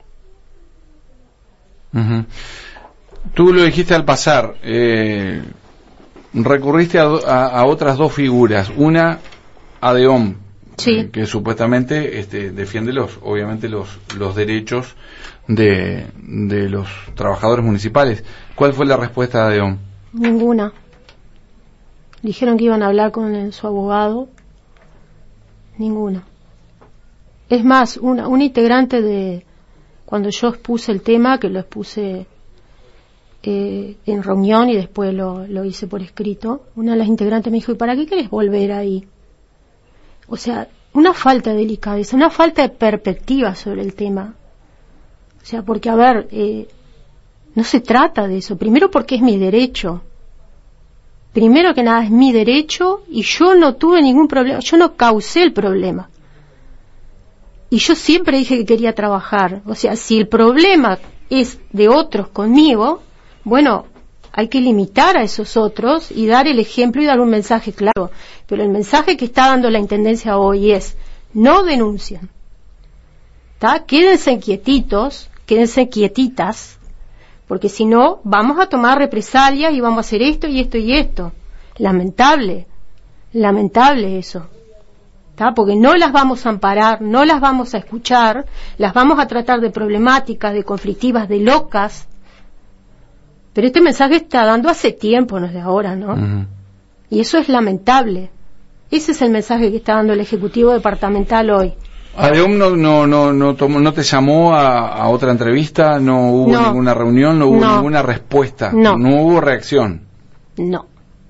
Uh-huh. Tú lo dijiste al pasar, eh, recurriste a, a, a otras dos figuras, una a Deón, sí. eh, que supuestamente este, defiende los, obviamente los, los derechos de, de los trabajadores municipales. ¿Cuál fue la respuesta de Deón? Ninguna. Dijeron que iban a hablar con el, su abogado. Ninguna. Es más, una, un integrante de, cuando yo expuse el tema, que lo expuse eh, en reunión y después lo, lo hice por escrito, una de las integrantes me dijo, ¿y para qué querés volver ahí? O sea, una falta de delicadeza, una falta de perspectiva sobre el tema. O sea, porque, a ver, eh, no se trata de eso. Primero porque es mi derecho. Primero que nada es mi derecho y yo no tuve ningún problema, yo no causé el problema. Y yo siempre dije que quería trabajar. O sea, si el problema es de otros conmigo, bueno, hay que limitar a esos otros y dar el ejemplo y dar un mensaje claro. Pero el mensaje que está dando la Intendencia hoy es, no denuncien. ¿Tá? Quédense quietitos, quédense quietitas, porque si no, vamos a tomar represalias y vamos a hacer esto y esto y esto. Lamentable, lamentable eso. ¿Tá? Porque no las vamos a amparar, no las vamos a escuchar, las vamos a tratar de problemáticas, de conflictivas, de locas. Pero este mensaje está dando hace tiempo, no es de ahora, ¿no? Uh-huh. Y eso es lamentable. Ese es el mensaje que está dando el Ejecutivo Departamental hoy. ¿Adeón no, no, no, no, tomó, no te llamó a, a otra entrevista? ¿No hubo no. ninguna reunión? ¿No hubo no. ninguna respuesta? No. ¿No hubo reacción? No.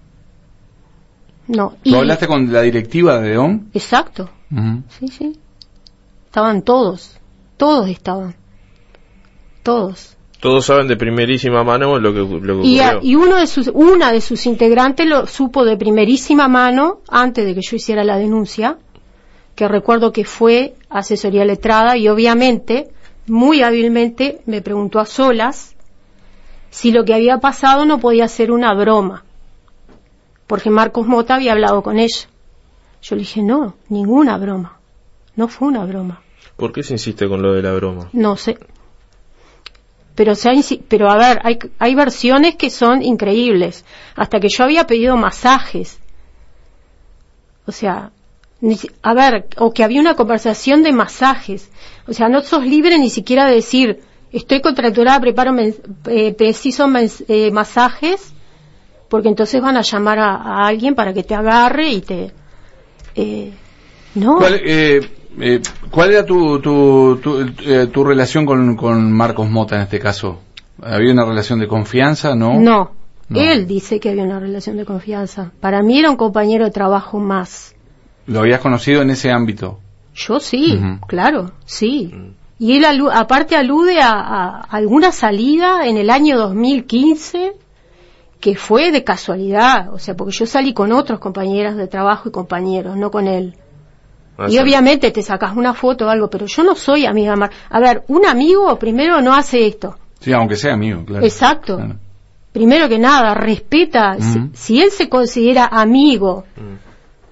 No. ¿Tú y... hablaste con la directiva de Adeón? Exacto. Uh-huh. Sí, sí. Estaban todos. Todos estaban. Todos. Todos saben de primerísima mano lo que, lo que y, ocurrió. Y uno de sus, una de sus integrantes lo supo de primerísima mano antes de que yo hiciera la denuncia, que recuerdo que fue asesoría letrada y obviamente, muy hábilmente, me preguntó a solas si lo que había pasado no podía ser una broma, porque Marcos Mota había hablado con ella. Yo le dije, no, ninguna broma, no fue una broma. ¿Por qué se insiste con lo de la broma? No sé. Pero, se ha insi- pero a ver, hay, hay versiones que son increíbles. Hasta que yo había pedido masajes. O sea, ni, a ver, o que había una conversación de masajes. O sea, no sos libre ni siquiera de decir, estoy contracturada, preparo men- eh, preciso mens- eh, masajes, porque entonces van a llamar a, a alguien para que te agarre y te... Eh, no. ¿Cuál, eh, eh, ¿cuál era tu tu, tu, eh, tu relación con, con Marcos Mota en este caso? ¿Había una relación de confianza, no? No, no. Él dice que había una relación de confianza. Para mí era un compañero de trabajo más. ¿Lo habías conocido en ese ámbito? Yo sí, Uh-huh. claro, sí. Y él alu- aparte alude a, a alguna salida en el año dos mil quince que fue de casualidad, o sea, porque yo salí con otros compañeras de trabajo y compañeros, no con él. Ah, y sí. Obviamente te sacas una foto o algo, pero yo no soy amiga. Mar- a ver, un amigo primero no hace esto. Sí, aunque sea amigo, claro. Exacto. Claro. Primero que nada, respeta. Uh-huh. Si, si él se considera amigo, uh-huh.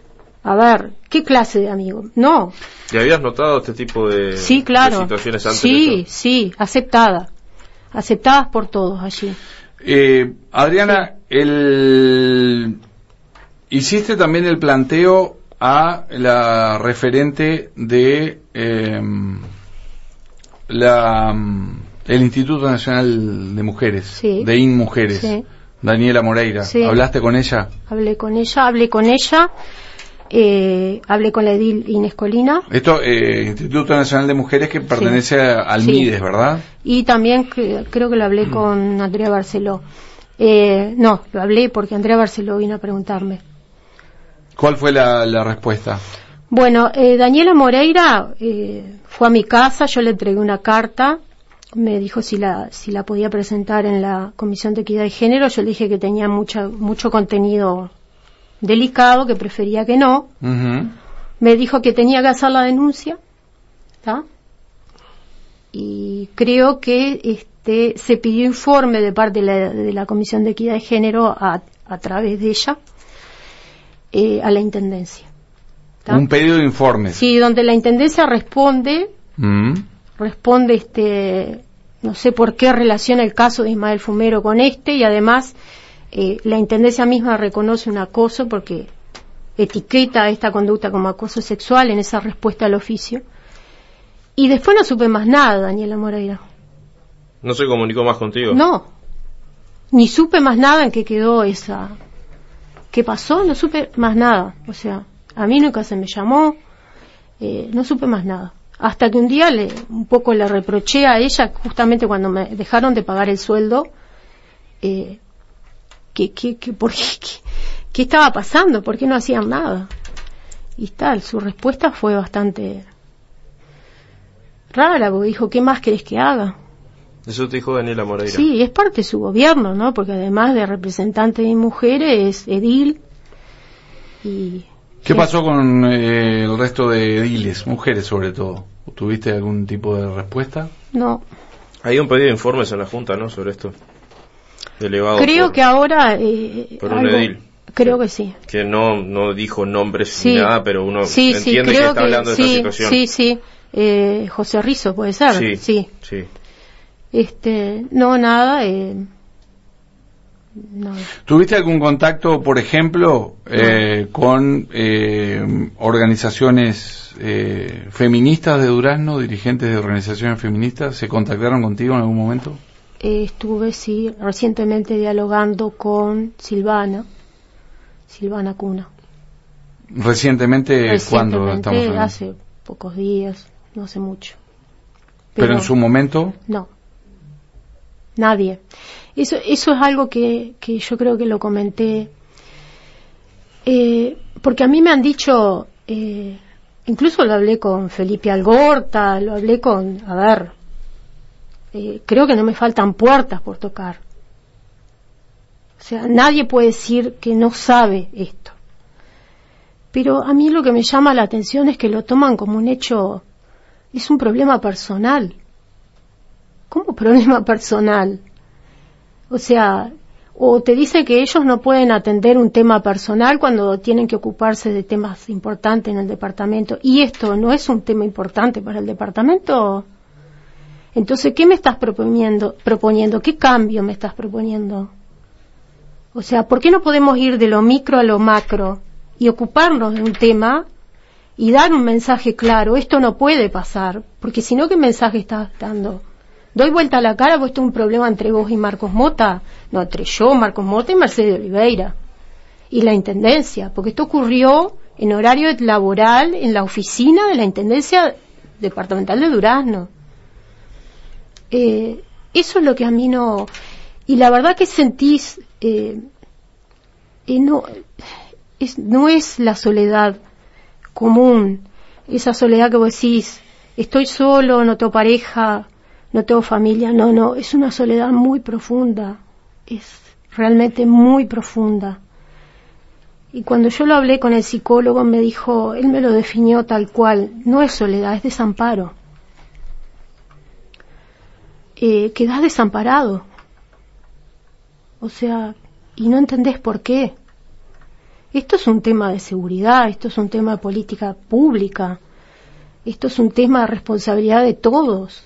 a ver, ¿qué clase de amigo? No. ¿Y habías notado este tipo de, sí, claro. de situaciones antes? Sí, sí, aceptada. Aceptadas por todos allí. Eh, Adriana, sí. el... hiciste también el planteo a la referente de eh, la el Instituto Nacional de Mujeres, sí. de INMujeres, sí. Daniela Moreira. Sí. ¿Hablaste con ella? Hablé con ella, hablé con ella, eh, hablé con la edil Inés Colina. Esto, eh, Instituto Nacional de Mujeres que pertenece sí. al sí. MIDES, ¿verdad? Y también que, creo que lo hablé mm. con Andrea Barceló. Eh, no, lo hablé porque Andrea Barceló vino a preguntarme. ¿Cuál fue la, la respuesta? Bueno, eh, Daniela Moreira eh, fue a mi casa, yo le entregué una carta, me dijo si la si la podía presentar en la Comisión de Equidad de Género, yo le dije que tenía mucha, mucho contenido delicado, que prefería que no. Uh-huh. Me dijo que tenía que hacer la denuncia, ¿tá? Y creo que este se pidió informe de parte de la, de la Comisión de Equidad de Género a, a través de ella eh, a la Intendencia. ¿Tá? Un pedido de informe. Sí, donde la Intendencia responde, mm. responde, este, no sé por qué relaciona el caso de Ismael Fumero con este, y además eh, la Intendencia misma reconoce un acoso porque etiqueta esta conducta como acoso sexual en esa respuesta al oficio. Y después no supe más nada, Daniela Moreira. ¿No se comunicó más contigo? No, ni supe más nada en qué quedó esa... ¿Qué pasó? No supe más nada, o sea... A mí nunca se me llamó, eh, no supe más nada. Hasta que un día le, un poco le reproché a ella, justamente cuando me dejaron de pagar el sueldo, eh, que, que, que, por qué, que, qué estaba pasando, por qué no hacían nada. Y tal, su respuesta fue bastante rara, porque dijo, ¿qué más querés que haga? Eso te dijo Daniela Moreira. Sí, es parte de su gobierno, ¿no? Porque además de representante de mujeres, es edil y... ¿Qué pasó con eh, el resto de ediles, mujeres sobre todo? ¿Tuviste algún tipo de respuesta? No. Hay un pedido de informes en la Junta, ¿no?, sobre esto. Elevado creo por, que ahora... Eh, por un algo, edil. Creo que sí. Que no no dijo nombres sí. ni nada, pero uno sí, entiende sí, que está que, hablando sí, de esta situación. Sí, sí. Eh, José Rizzo, ¿puede ser? Sí, sí. sí. Este, no, nada... Eh, No. ¿Tuviste algún contacto, por ejemplo, eh, no. con eh, organizaciones eh, feministas de Durazno, dirigentes de organizaciones feministas? ¿Se contactaron contigo en algún momento? Eh, estuve, sí, recientemente dialogando con Silvana, Silvana Cuna. ¿Recientemente, recientemente cuándo estamos hablando? Hace pocos días, no hace mucho. ¿Pero, ¿Pero en su momento? No. Nadie. Eso, eso es algo que, que yo creo que lo comenté, eh, porque a mí me han dicho, eh, incluso lo hablé con Felipe Algorta, lo hablé con, a ver, eh, creo que no me faltan puertas por tocar. O sea, nadie puede decir que no sabe esto. Pero a mí lo que me llama la atención es que lo toman como un hecho, es un problema personal. ¿Cómo problema personal? O sea, o te dice que ellos no pueden atender un tema personal cuando tienen que ocuparse de temas importantes en el departamento. ¿Y esto no es un tema importante para el departamento? Entonces, ¿qué me estás proponiendo? proponiendo? ¿Qué cambio me estás proponiendo? O sea, ¿por qué no podemos ir de lo micro a lo macro y ocuparnos de un tema y dar un mensaje claro? Esto no puede pasar, porque si no, ¿qué mensaje estás dando? Doy vuelta a la cara, pues esto es un problema entre vos y Marcos Mota. No, entre yo, Marcos Mota y Mercedes Oliveira. Y la Intendencia, porque esto ocurrió en horario laboral en la oficina de la Intendencia Departamental de Durazno. Eh, eso es lo que a mí no... Y la verdad que sentís... Eh, eh, no, es, no es la soledad común, esa soledad que vos decís, estoy solo, no tengo pareja... no tengo familia, no, no, es una soledad muy profunda, es realmente muy profunda. Y cuando yo lo hablé con el psicólogo me dijo, él me lo definió tal cual, no es soledad, es desamparo. Eh, quedás desamparado. O sea, y no entendés por qué. Esto es un tema de seguridad, esto es un tema de política pública, esto es un tema de responsabilidad de todos.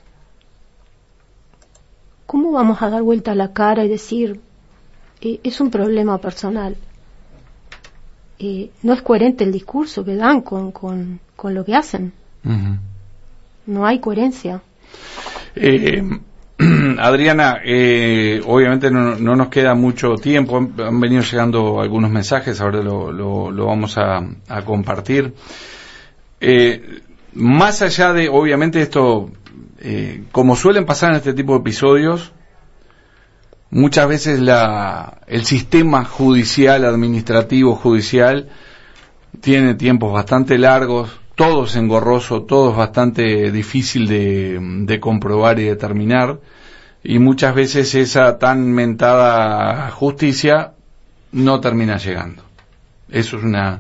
¿Cómo vamos a dar vuelta a la cara y decir, eh, es un problema personal? Eh, no es coherente el discurso que dan con, con, con lo que hacen. Uh-huh. No hay coherencia. Eh, Adriana, eh, obviamente no, no nos queda mucho tiempo, han, han venido llegando algunos mensajes, ahora lo, lo, lo vamos a, a compartir. Eh, más allá de, obviamente esto, eh, como suelen pasar en este tipo de episodios, muchas veces la, el sistema judicial, administrativo, judicial, tiene tiempos bastante largos, todo es engorroso, todo es bastante difícil de, de comprobar y determinar, y muchas veces esa tan mentada justicia no termina llegando. Eso es una,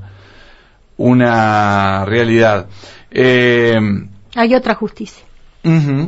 una realidad. Eh, Hay otra justicia. Uh-huh.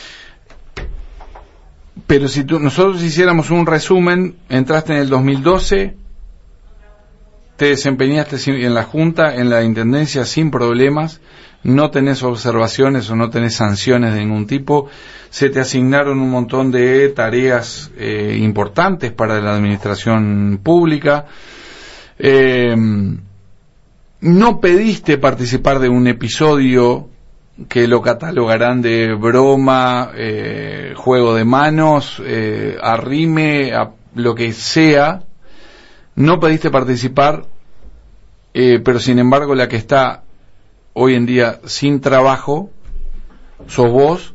Pero si tú, nosotros hiciéramos un resumen, entraste en el dos mil doce, te desempeñaste en la Junta, en la Intendencia sin problemas, no tenés observaciones o no tenés sanciones de ningún tipo, se te asignaron un montón de tareas eh, importantes para la administración pública, eh, no pediste participar de un episodio que lo catalogarán de broma, eh, juego de manos, eh, arrime, a lo que sea, no pediste participar, eh, pero sin embargo la que está hoy en día sin trabajo sos vos.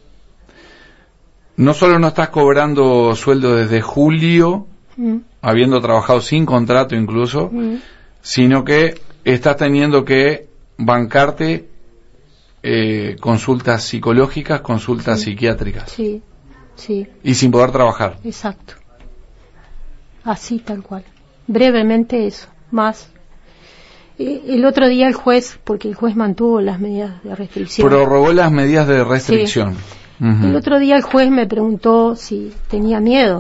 No solo no estás cobrando sueldo desde julio, mm. habiendo trabajado sin contrato incluso, mm. sino que estás teniendo que bancarte eh, consultas psicológicas, consultas sí. psiquiátricas. Sí, sí. Y sin poder trabajar. Exacto. Así tal cual. Brevemente eso, más. Eh, el otro día el juez, porque el juez mantuvo las medidas de restricción. Prorrogó las medidas de restricción. Sí. Uh-huh. El otro día el juez me preguntó si tenía miedo.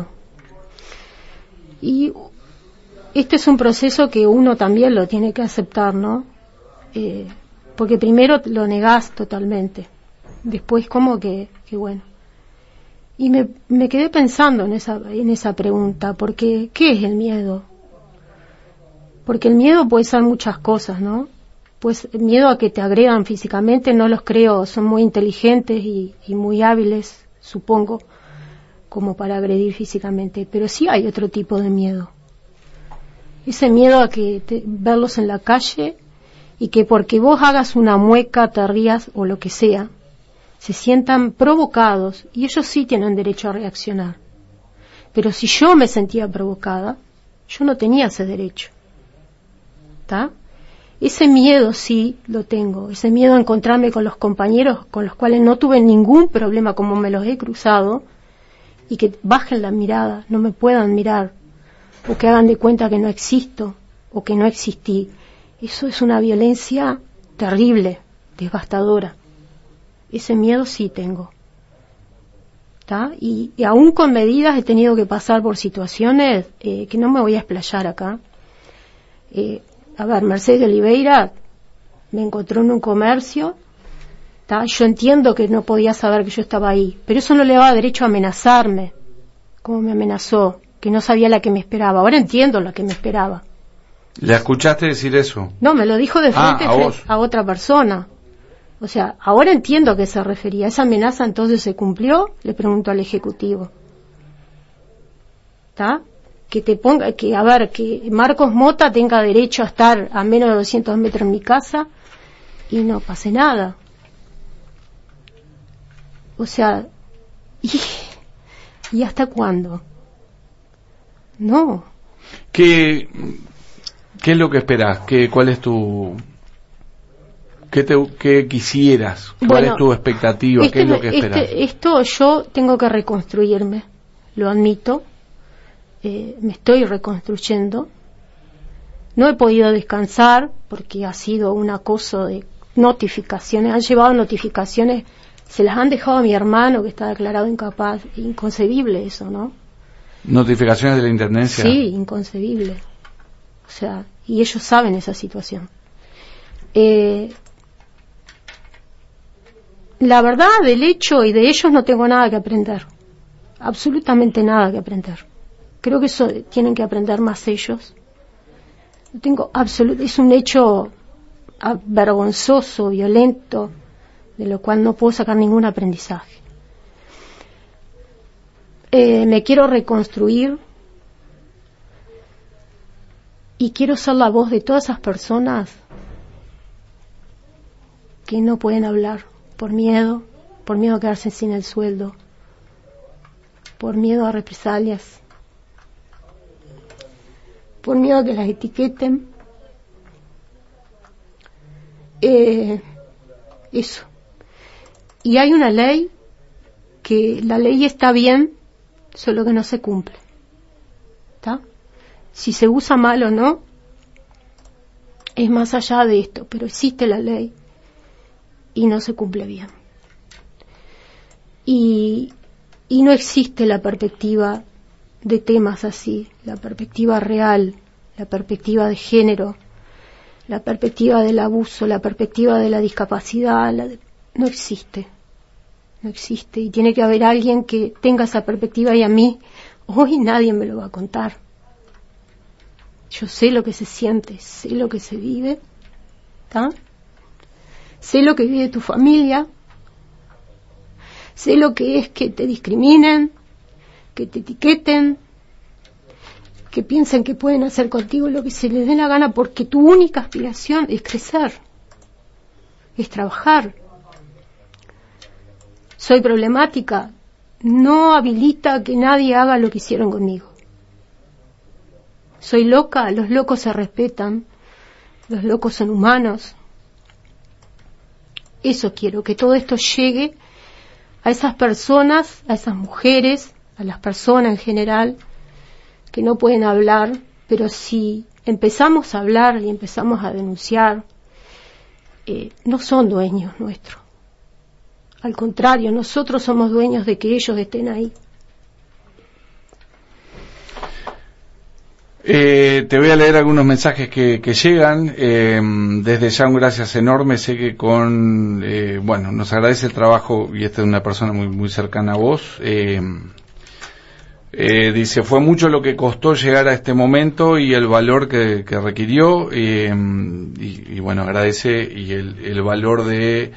Y este es un proceso que uno también lo tiene que aceptar, ¿no? Eh, porque primero lo negás totalmente. Después como que, que bueno. Y me, me quedé pensando en esa, en esa pregunta, porque ¿qué es el miedo? Porque el miedo puede ser muchas cosas, ¿no? Pues miedo a que te agredan físicamente, no los creo, son muy inteligentes y, y muy hábiles, supongo, como para agredir físicamente, pero sí hay otro tipo de miedo. Ese miedo a que te, verlos en la calle y que porque vos hagas una mueca, te rías o lo que sea, se sientan provocados y ellos sí tienen derecho a reaccionar. Pero si yo me sentía provocada, yo no tenía ese derecho. ¿Está? Ese miedo sí lo tengo, ese miedo a encontrarme con los compañeros con los cuales no tuve ningún problema como me los he cruzado y que bajen la mirada, no me puedan mirar o que hagan de cuenta que no existo o que no existí. Eso es una violencia terrible, devastadora. Ese miedo sí tengo. ¿Está? Y, y aún con medidas he tenido que pasar por situaciones eh, que no me voy a explayar acá. Eh, A ver, Mercedes de Oliveira me encontró en un comercio, ¿tá? Yo entiendo que no podía saber que yo estaba ahí, pero eso no le daba derecho a amenazarme, como me amenazó, que no sabía la que me esperaba. Ahora entiendo la que me esperaba. ¿Le escuchaste decir eso? No, me lo dijo de frente ah, a, frente a otra persona. O sea, ahora entiendo a qué se refería. ¿Esa amenaza entonces se cumplió? Le pregunto al Ejecutivo. ¿Está? Que te ponga, que a ver, que Marcos Mota tenga derecho a estar a menos de doscientos metros en mi casa y no pase nada. O sea, ¿y, ¿y hasta cuándo? No. ¿Qué, qué es lo que esperás? ¿Qué, ¿Cuál es tu... ¿Qué, te, qué quisieras? ¿Cuál bueno, es tu expectativa? Este, ¿Qué es lo que esperás? Este, esto yo tengo que reconstruirme, lo admito. Eh, me estoy reconstruyendo. No he podido descansar porque ha sido un acoso de notificaciones. Han llevado notificaciones, se las han dejado a mi hermano que está declarado incapaz. Inconcebible eso, ¿no? ¿Notificaciones de la Intendencia? Sí, inconcebible. O sea, y ellos saben esa situación. Eh, la verdad, del hecho y de ellos no tengo nada que aprender, absolutamente nada que aprender. Creo que eso tienen que aprender más ellos. No tengo absolut- es un hecho vergonzoso, violento, de lo cual no puedo sacar ningún aprendizaje. Eh, me quiero reconstruir y quiero ser la voz de todas esas personas que no pueden hablar por miedo, por miedo a quedarse sin el sueldo, por miedo a represalias, por miedo a que las etiqueten. Eh, eso. Y hay una ley, que la ley está bien, solo que no se cumple. ¿Está? Si se usa mal o no, es más allá de esto, pero existe la ley y no se cumple bien. Y, y no existe la perspectiva de temas así, la perspectiva real, la perspectiva de género, la perspectiva del abuso, la perspectiva de la discapacidad, la de, no existe, no existe, y tiene que haber alguien que tenga esa perspectiva, y a mí hoy nadie me lo va a contar. Yo sé lo que se siente, sé lo que se vive, ¿tá? Sé lo que vive tu familia, sé lo que es que te discriminen, que te etiqueten, que piensen que pueden hacer contigo lo que se les dé la gana, porque tu única aspiración es crecer, es trabajar. Soy problemática, no habilita que nadie haga lo que hicieron conmigo. Soy loca, los locos se respetan, los locos son humanos. Eso quiero, que todo esto llegue a esas personas, a esas mujeres, a las personas en general, que no pueden hablar, pero si empezamos a hablar y empezamos a denunciar, eh, no son dueños nuestros. Al contrario, nosotros somos dueños de que ellos estén ahí. Eh, te voy a leer algunos mensajes que, que llegan. Eh, desde ya un gracias enorme. Sé que con, eh, bueno, nos agradece el trabajo, y esta es una persona muy, muy cercana a vos. Eh, eh, dice, fue mucho lo que costó llegar a este momento y el valor que, que requirió. Eh, y, y bueno, agradece y el, el valor de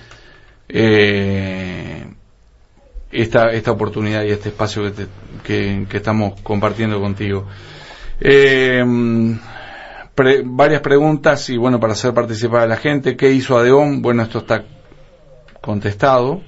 eh, esta, esta oportunidad y este espacio que, te, que, que estamos compartiendo contigo. Eh, pre, varias preguntas y bueno, para hacer participar a la gente. ¿Qué hizo ADEOM? Bueno, esto está contestado.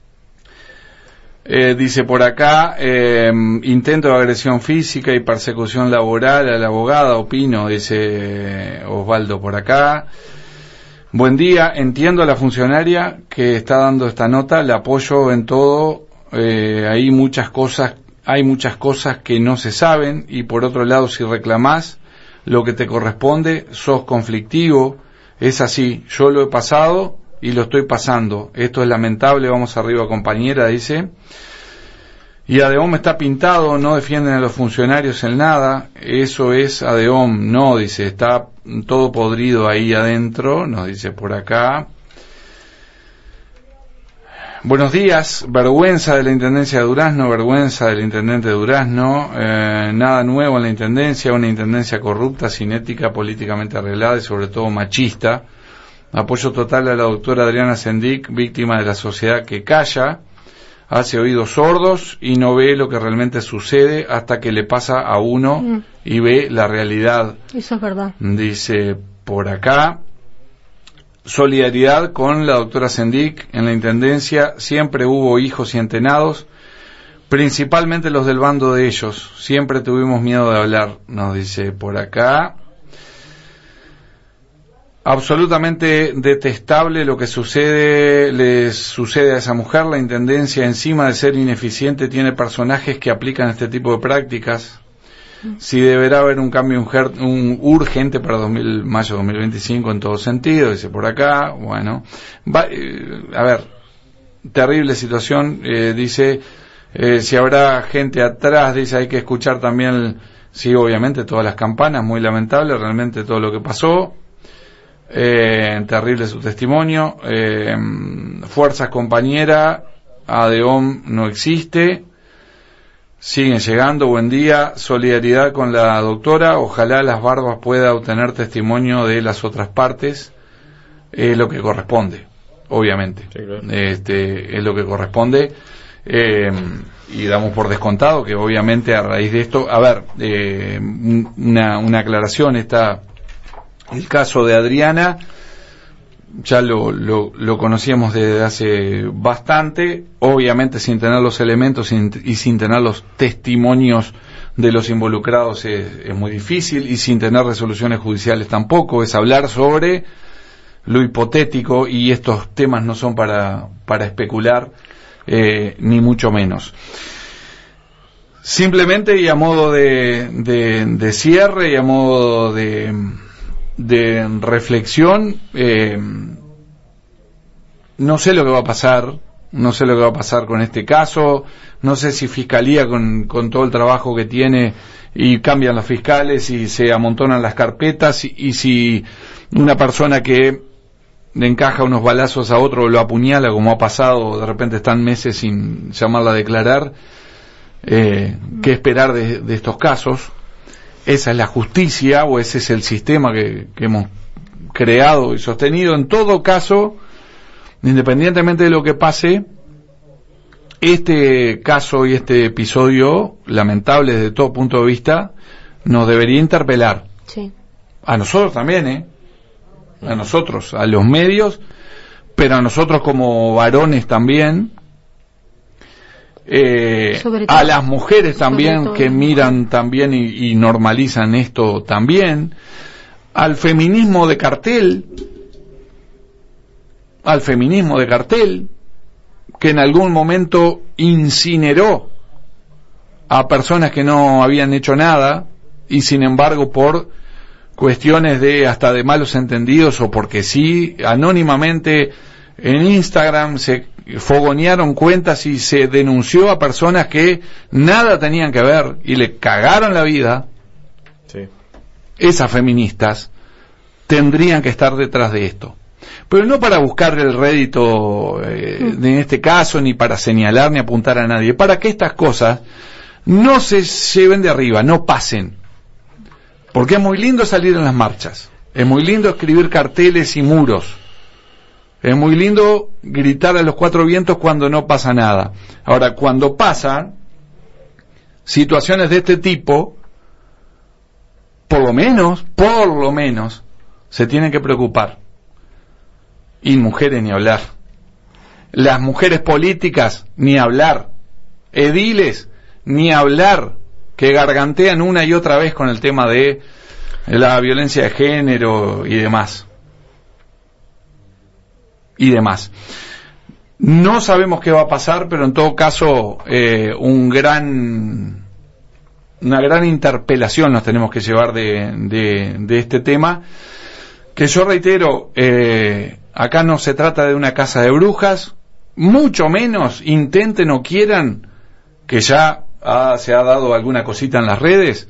Eh, dice por acá, eh, intento de agresión física y persecución laboral a la abogada, opino, dice Osvaldo por acá. Buen día, entiendo a la funcionaria que está dando esta nota, la apoyo en todo, eh, hay muchas cosas Hay muchas cosas que no se saben, y por otro lado, si reclamás lo que te corresponde, sos conflictivo. Es así, yo lo he pasado y lo estoy pasando. Esto es lamentable, vamos arriba compañera, dice. Y ADEOM está pintado, no defienden a los funcionarios en nada. Eso es ADEOM, no, dice, está todo podrido ahí adentro, nos dice por acá. Buenos días, vergüenza de la Intendencia de Durazno, vergüenza del Intendente de Durazno, eh, nada nuevo en la Intendencia, una Intendencia corrupta, sin ética, políticamente arreglada y sobre todo machista. Apoyo total a la doctora Adriana Sendik, víctima de la sociedad que calla, hace oídos sordos y no ve lo que realmente sucede hasta que le pasa a uno mm. y ve la realidad. Eso es verdad. Dice por acá. Solidaridad con la doctora Sendik. En la Intendencia siempre hubo hijos y entenados, principalmente los del bando de ellos. Siempre tuvimos miedo de hablar, nos dice por acá. Absolutamente detestable lo que sucede, le sucede a esa mujer. La Intendencia, encima de ser ineficiente, tiene personajes que aplican este tipo de prácticas. Si deberá haber un cambio un, un urgente para dos mil, mayo de dos mil veinticinco en todo sentido, dice por acá. Bueno, va, eh, a ver, terrible situación, eh, dice, Eh, si habrá gente atrás, dice, hay que escuchar también, sí, obviamente, todas las campanas, muy lamentable realmente todo lo que pasó. Eh, terrible su testimonio. Eh, fuerzas compañera, ADEOM no existe. Siguen llegando, buen día, solidaridad con la doctora, ojalá Las Barbas pueda obtener testimonio de las otras partes, es lo que corresponde, obviamente, sí, claro. Este, es lo que corresponde, eh, y damos por descontado que obviamente a raíz de esto, a ver, eh, una, una aclaración, está el caso de Adriana, ya lo, lo, lo conocíamos desde hace bastante, obviamente sin tener los elementos sin, y sin tener los testimonios de los involucrados es, es muy difícil, y sin tener resoluciones judiciales tampoco, es hablar sobre lo hipotético, y estos temas no son para, para especular, eh, ni mucho menos. Simplemente, y a modo de, de, de cierre y a modo de de reflexión, eh, no sé lo que va a pasar, no sé lo que va a pasar con este caso, no sé si Fiscalía con, con todo el trabajo que tiene y cambian los fiscales y se amontonan las carpetas, y, y si una persona que le encaja unos balazos a otro lo apuñala, como ha pasado, de repente están meses sin llamarla a declarar, eh, ¿qué esperar de, de estos casos? ¿Esa es la justicia o ese es el sistema que, que hemos creado y sostenido? En todo caso, independientemente de lo que pase, este caso y este episodio, lamentable desde todo punto de vista, nos debería interpelar. Sí. A nosotros también, ¿eh? A nosotros, a los medios, pero a nosotros como varones también. Eh, a las mujeres también que miran también y, y normalizan esto también, al feminismo de cartel, al feminismo de cartel que en algún momento incineró a personas que no habían hecho nada y sin embargo por cuestiones de hasta de malos entendidos o porque sí, anónimamente en Instagram se fogonearon cuentas y se denunció a personas que nada tenían que ver y le cagaron la vida. Sí. Esas feministas tendrían que estar detrás de esto, pero no para buscar el rédito eh, mm. en este caso, ni para señalar ni apuntar a nadie, para que estas cosas no se lleven de arriba, no pasen, porque es muy lindo salir en las marchas, es muy lindo escribir carteles y muros, es muy lindo gritar a los cuatro vientos cuando no pasa nada. Ahora, cuando pasan situaciones de este tipo, por lo menos, por lo menos, se tienen que preocupar. Y mujeres ni hablar. Las mujeres políticas ni hablar. Ediles ni hablar, que gargantean una y otra vez con el tema de la violencia de género y demás. y demás. No sabemos qué va a pasar, pero en todo caso eh, un gran una gran interpelación nos tenemos que llevar de, de, de este tema, que yo reitero, eh, acá no se trata de una casa de brujas, mucho menos intenten o quieran, que ya ha, se ha dado alguna cosita en las redes,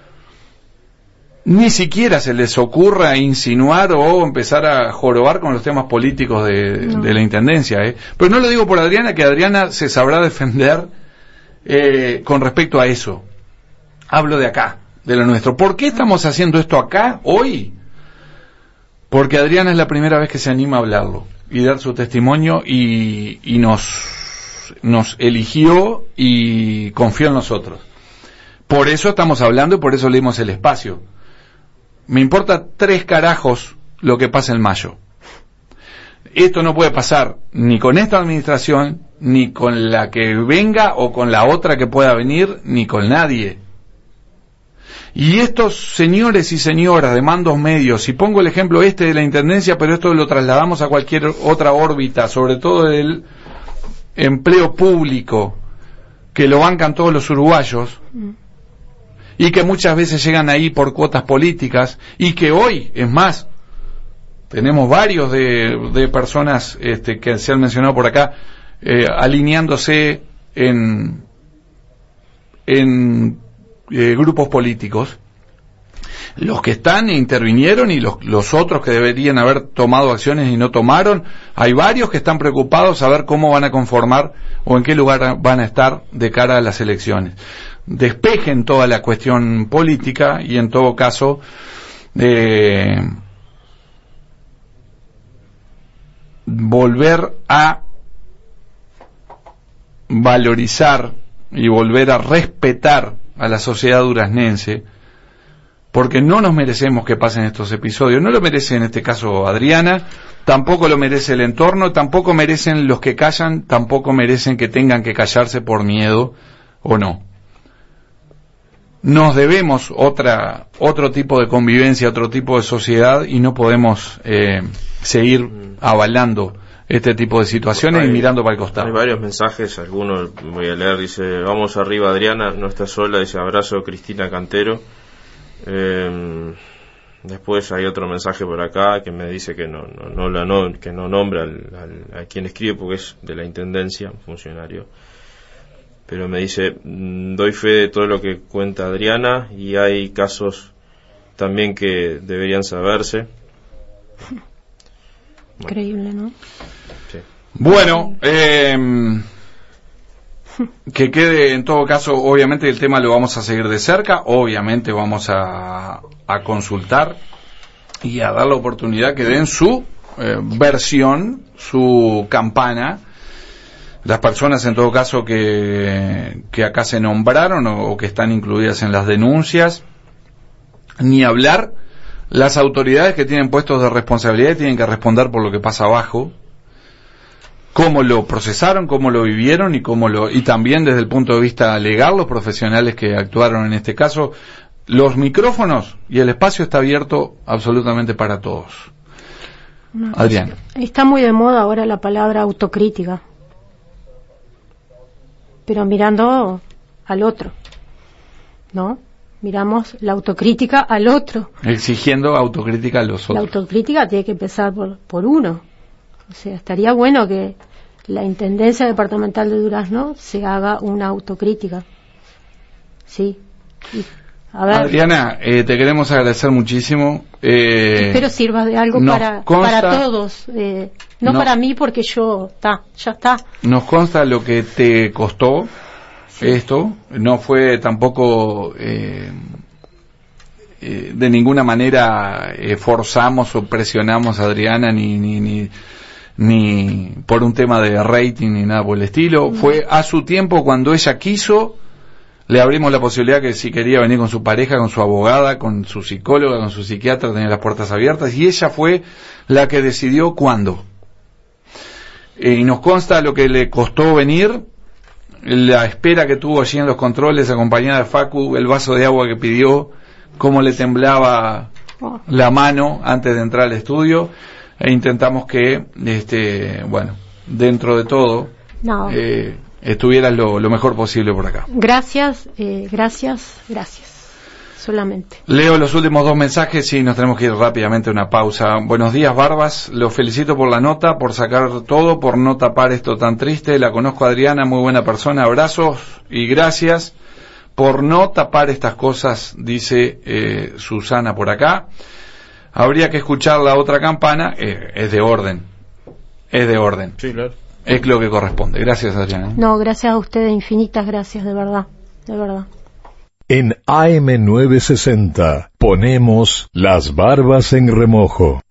ni siquiera se les ocurra insinuar o empezar a jorobar con los temas políticos de, no. de la Intendencia, ¿eh? Pero no lo digo por Adriana, que Adriana se sabrá defender eh, con respecto a eso. Hablo de acá, de lo nuestro. ¿Por qué estamos haciendo esto acá, hoy? Porque Adriana es la primera vez que se anima a hablarlo y dar su testimonio y, y nos, nos eligió y confió en nosotros. Por eso estamos hablando y por eso leímos el espacio. Me importa tres carajos lo que pasa en mayo. Esto no puede pasar ni con esta administración, ni con la que venga o con la otra que pueda venir, ni con nadie. Y estos señores y señoras de mandos medios, y pongo el ejemplo este de la Intendencia, pero esto lo trasladamos a cualquier otra órbita, sobre todo del empleo público, que lo bancan todos los uruguayos, y que muchas veces llegan ahí por cuotas políticas, y que hoy, es más, tenemos varios de, de personas este, que se han mencionado por acá, eh, alineándose en, en eh, grupos políticos. Los que están intervinieron y los, los otros que deberían haber tomado acciones y no tomaron. Hay varios que están preocupados a ver cómo van a conformar o en qué lugar van a estar de cara a las elecciones. Despejen toda la cuestión política y en todo caso eh, volver a valorizar y volver a respetar a la sociedad duraznense, porque no nos merecemos que pasen estos episodios. No lo merece en este caso Adriana, tampoco lo merece el entorno, tampoco merecen los que callan, tampoco merecen que tengan que callarse por miedo o no. Nos debemos otra otro tipo de convivencia, otro tipo de sociedad, y no podemos eh, seguir avalando este tipo de situaciones hay, y mirando para el costado. Hay varios mensajes, algunos voy a leer. Dice: vamos arriba Adriana, no está sola. Dice: abrazo Cristina Cantero. Eh, después hay otro mensaje por acá que me dice que no no, no, la no que no nombra al, al, a quien escribe porque es de la intendencia, funcionario, pero me dice: doy fe de todo lo que cuenta Adriana y hay casos también que deberían saberse. Increíble, ¿no? Sí. Bueno, eh, que quede en todo caso, obviamente el tema lo vamos a seguir de cerca, obviamente vamos a, a consultar y a dar la oportunidad que den su eh, versión, su campana, las personas en todo caso que, que acá se nombraron o, o que están incluidas en las denuncias, ni hablar las autoridades que tienen puestos de responsabilidad y tienen que responder por lo que pasa abajo, cómo lo procesaron, cómo lo vivieron y cómo lo y también desde el punto de vista legal los profesionales que actuaron en este caso. Los micrófonos y el espacio está abierto absolutamente para todos. No, Adrián. Está muy de moda ahora la palabra autocrítica, pero mirando al otro, ¿no? Miramos la autocrítica al otro. Exigiendo autocrítica a los otros. La autocrítica tiene que empezar por, por uno. O sea, estaría bueno que la Intendencia Departamental de Durazno se haga una autocrítica. Sí. Y, a ver. Adriana, eh, te queremos agradecer muchísimo. Eh, Espero sirva de algo para, consta, para todos. Eh, no, no para mí porque yo, está, ya está. Nos consta lo que te costó sí. Esto. No fue tampoco... Eh, eh, de ninguna manera eh, forzamos o presionamos a Adriana ni... ni, ni ni por un tema de rating ni nada por el estilo. Fue a su tiempo, cuando ella quiso, le abrimos la posibilidad que si quería venir con su pareja, con su abogada, con su psicóloga, con su psiquiatra, tenía las puertas abiertas, y ella fue la que decidió cuándo. Eh, y nos consta lo que le costó venir, la espera que tuvo allí en los controles, acompañada de Facu, el vaso de agua que pidió, cómo le temblaba la mano antes de entrar al estudio. E intentamos que, este, bueno, dentro de todo, no. eh, estuvieras lo, lo mejor posible por acá. Gracias, eh, gracias, gracias. Solamente. Leo los últimos dos mensajes y nos tenemos que ir rápidamente a una pausa. Buenos días, Barbas. Los felicito por la nota, por sacar todo, por no tapar esto tan triste. La conozco a Adriana, muy buena persona. Abrazos y gracias por no tapar estas cosas, dice eh, Susana por acá. Habría que escuchar la otra campana, eh, es de orden, es de orden. Sí, claro. Es lo que corresponde. Gracias, Adriana. No, gracias a ustedes, infinitas gracias, de verdad, de verdad. En A M novecientos sesenta ponemos las barbas en remojo.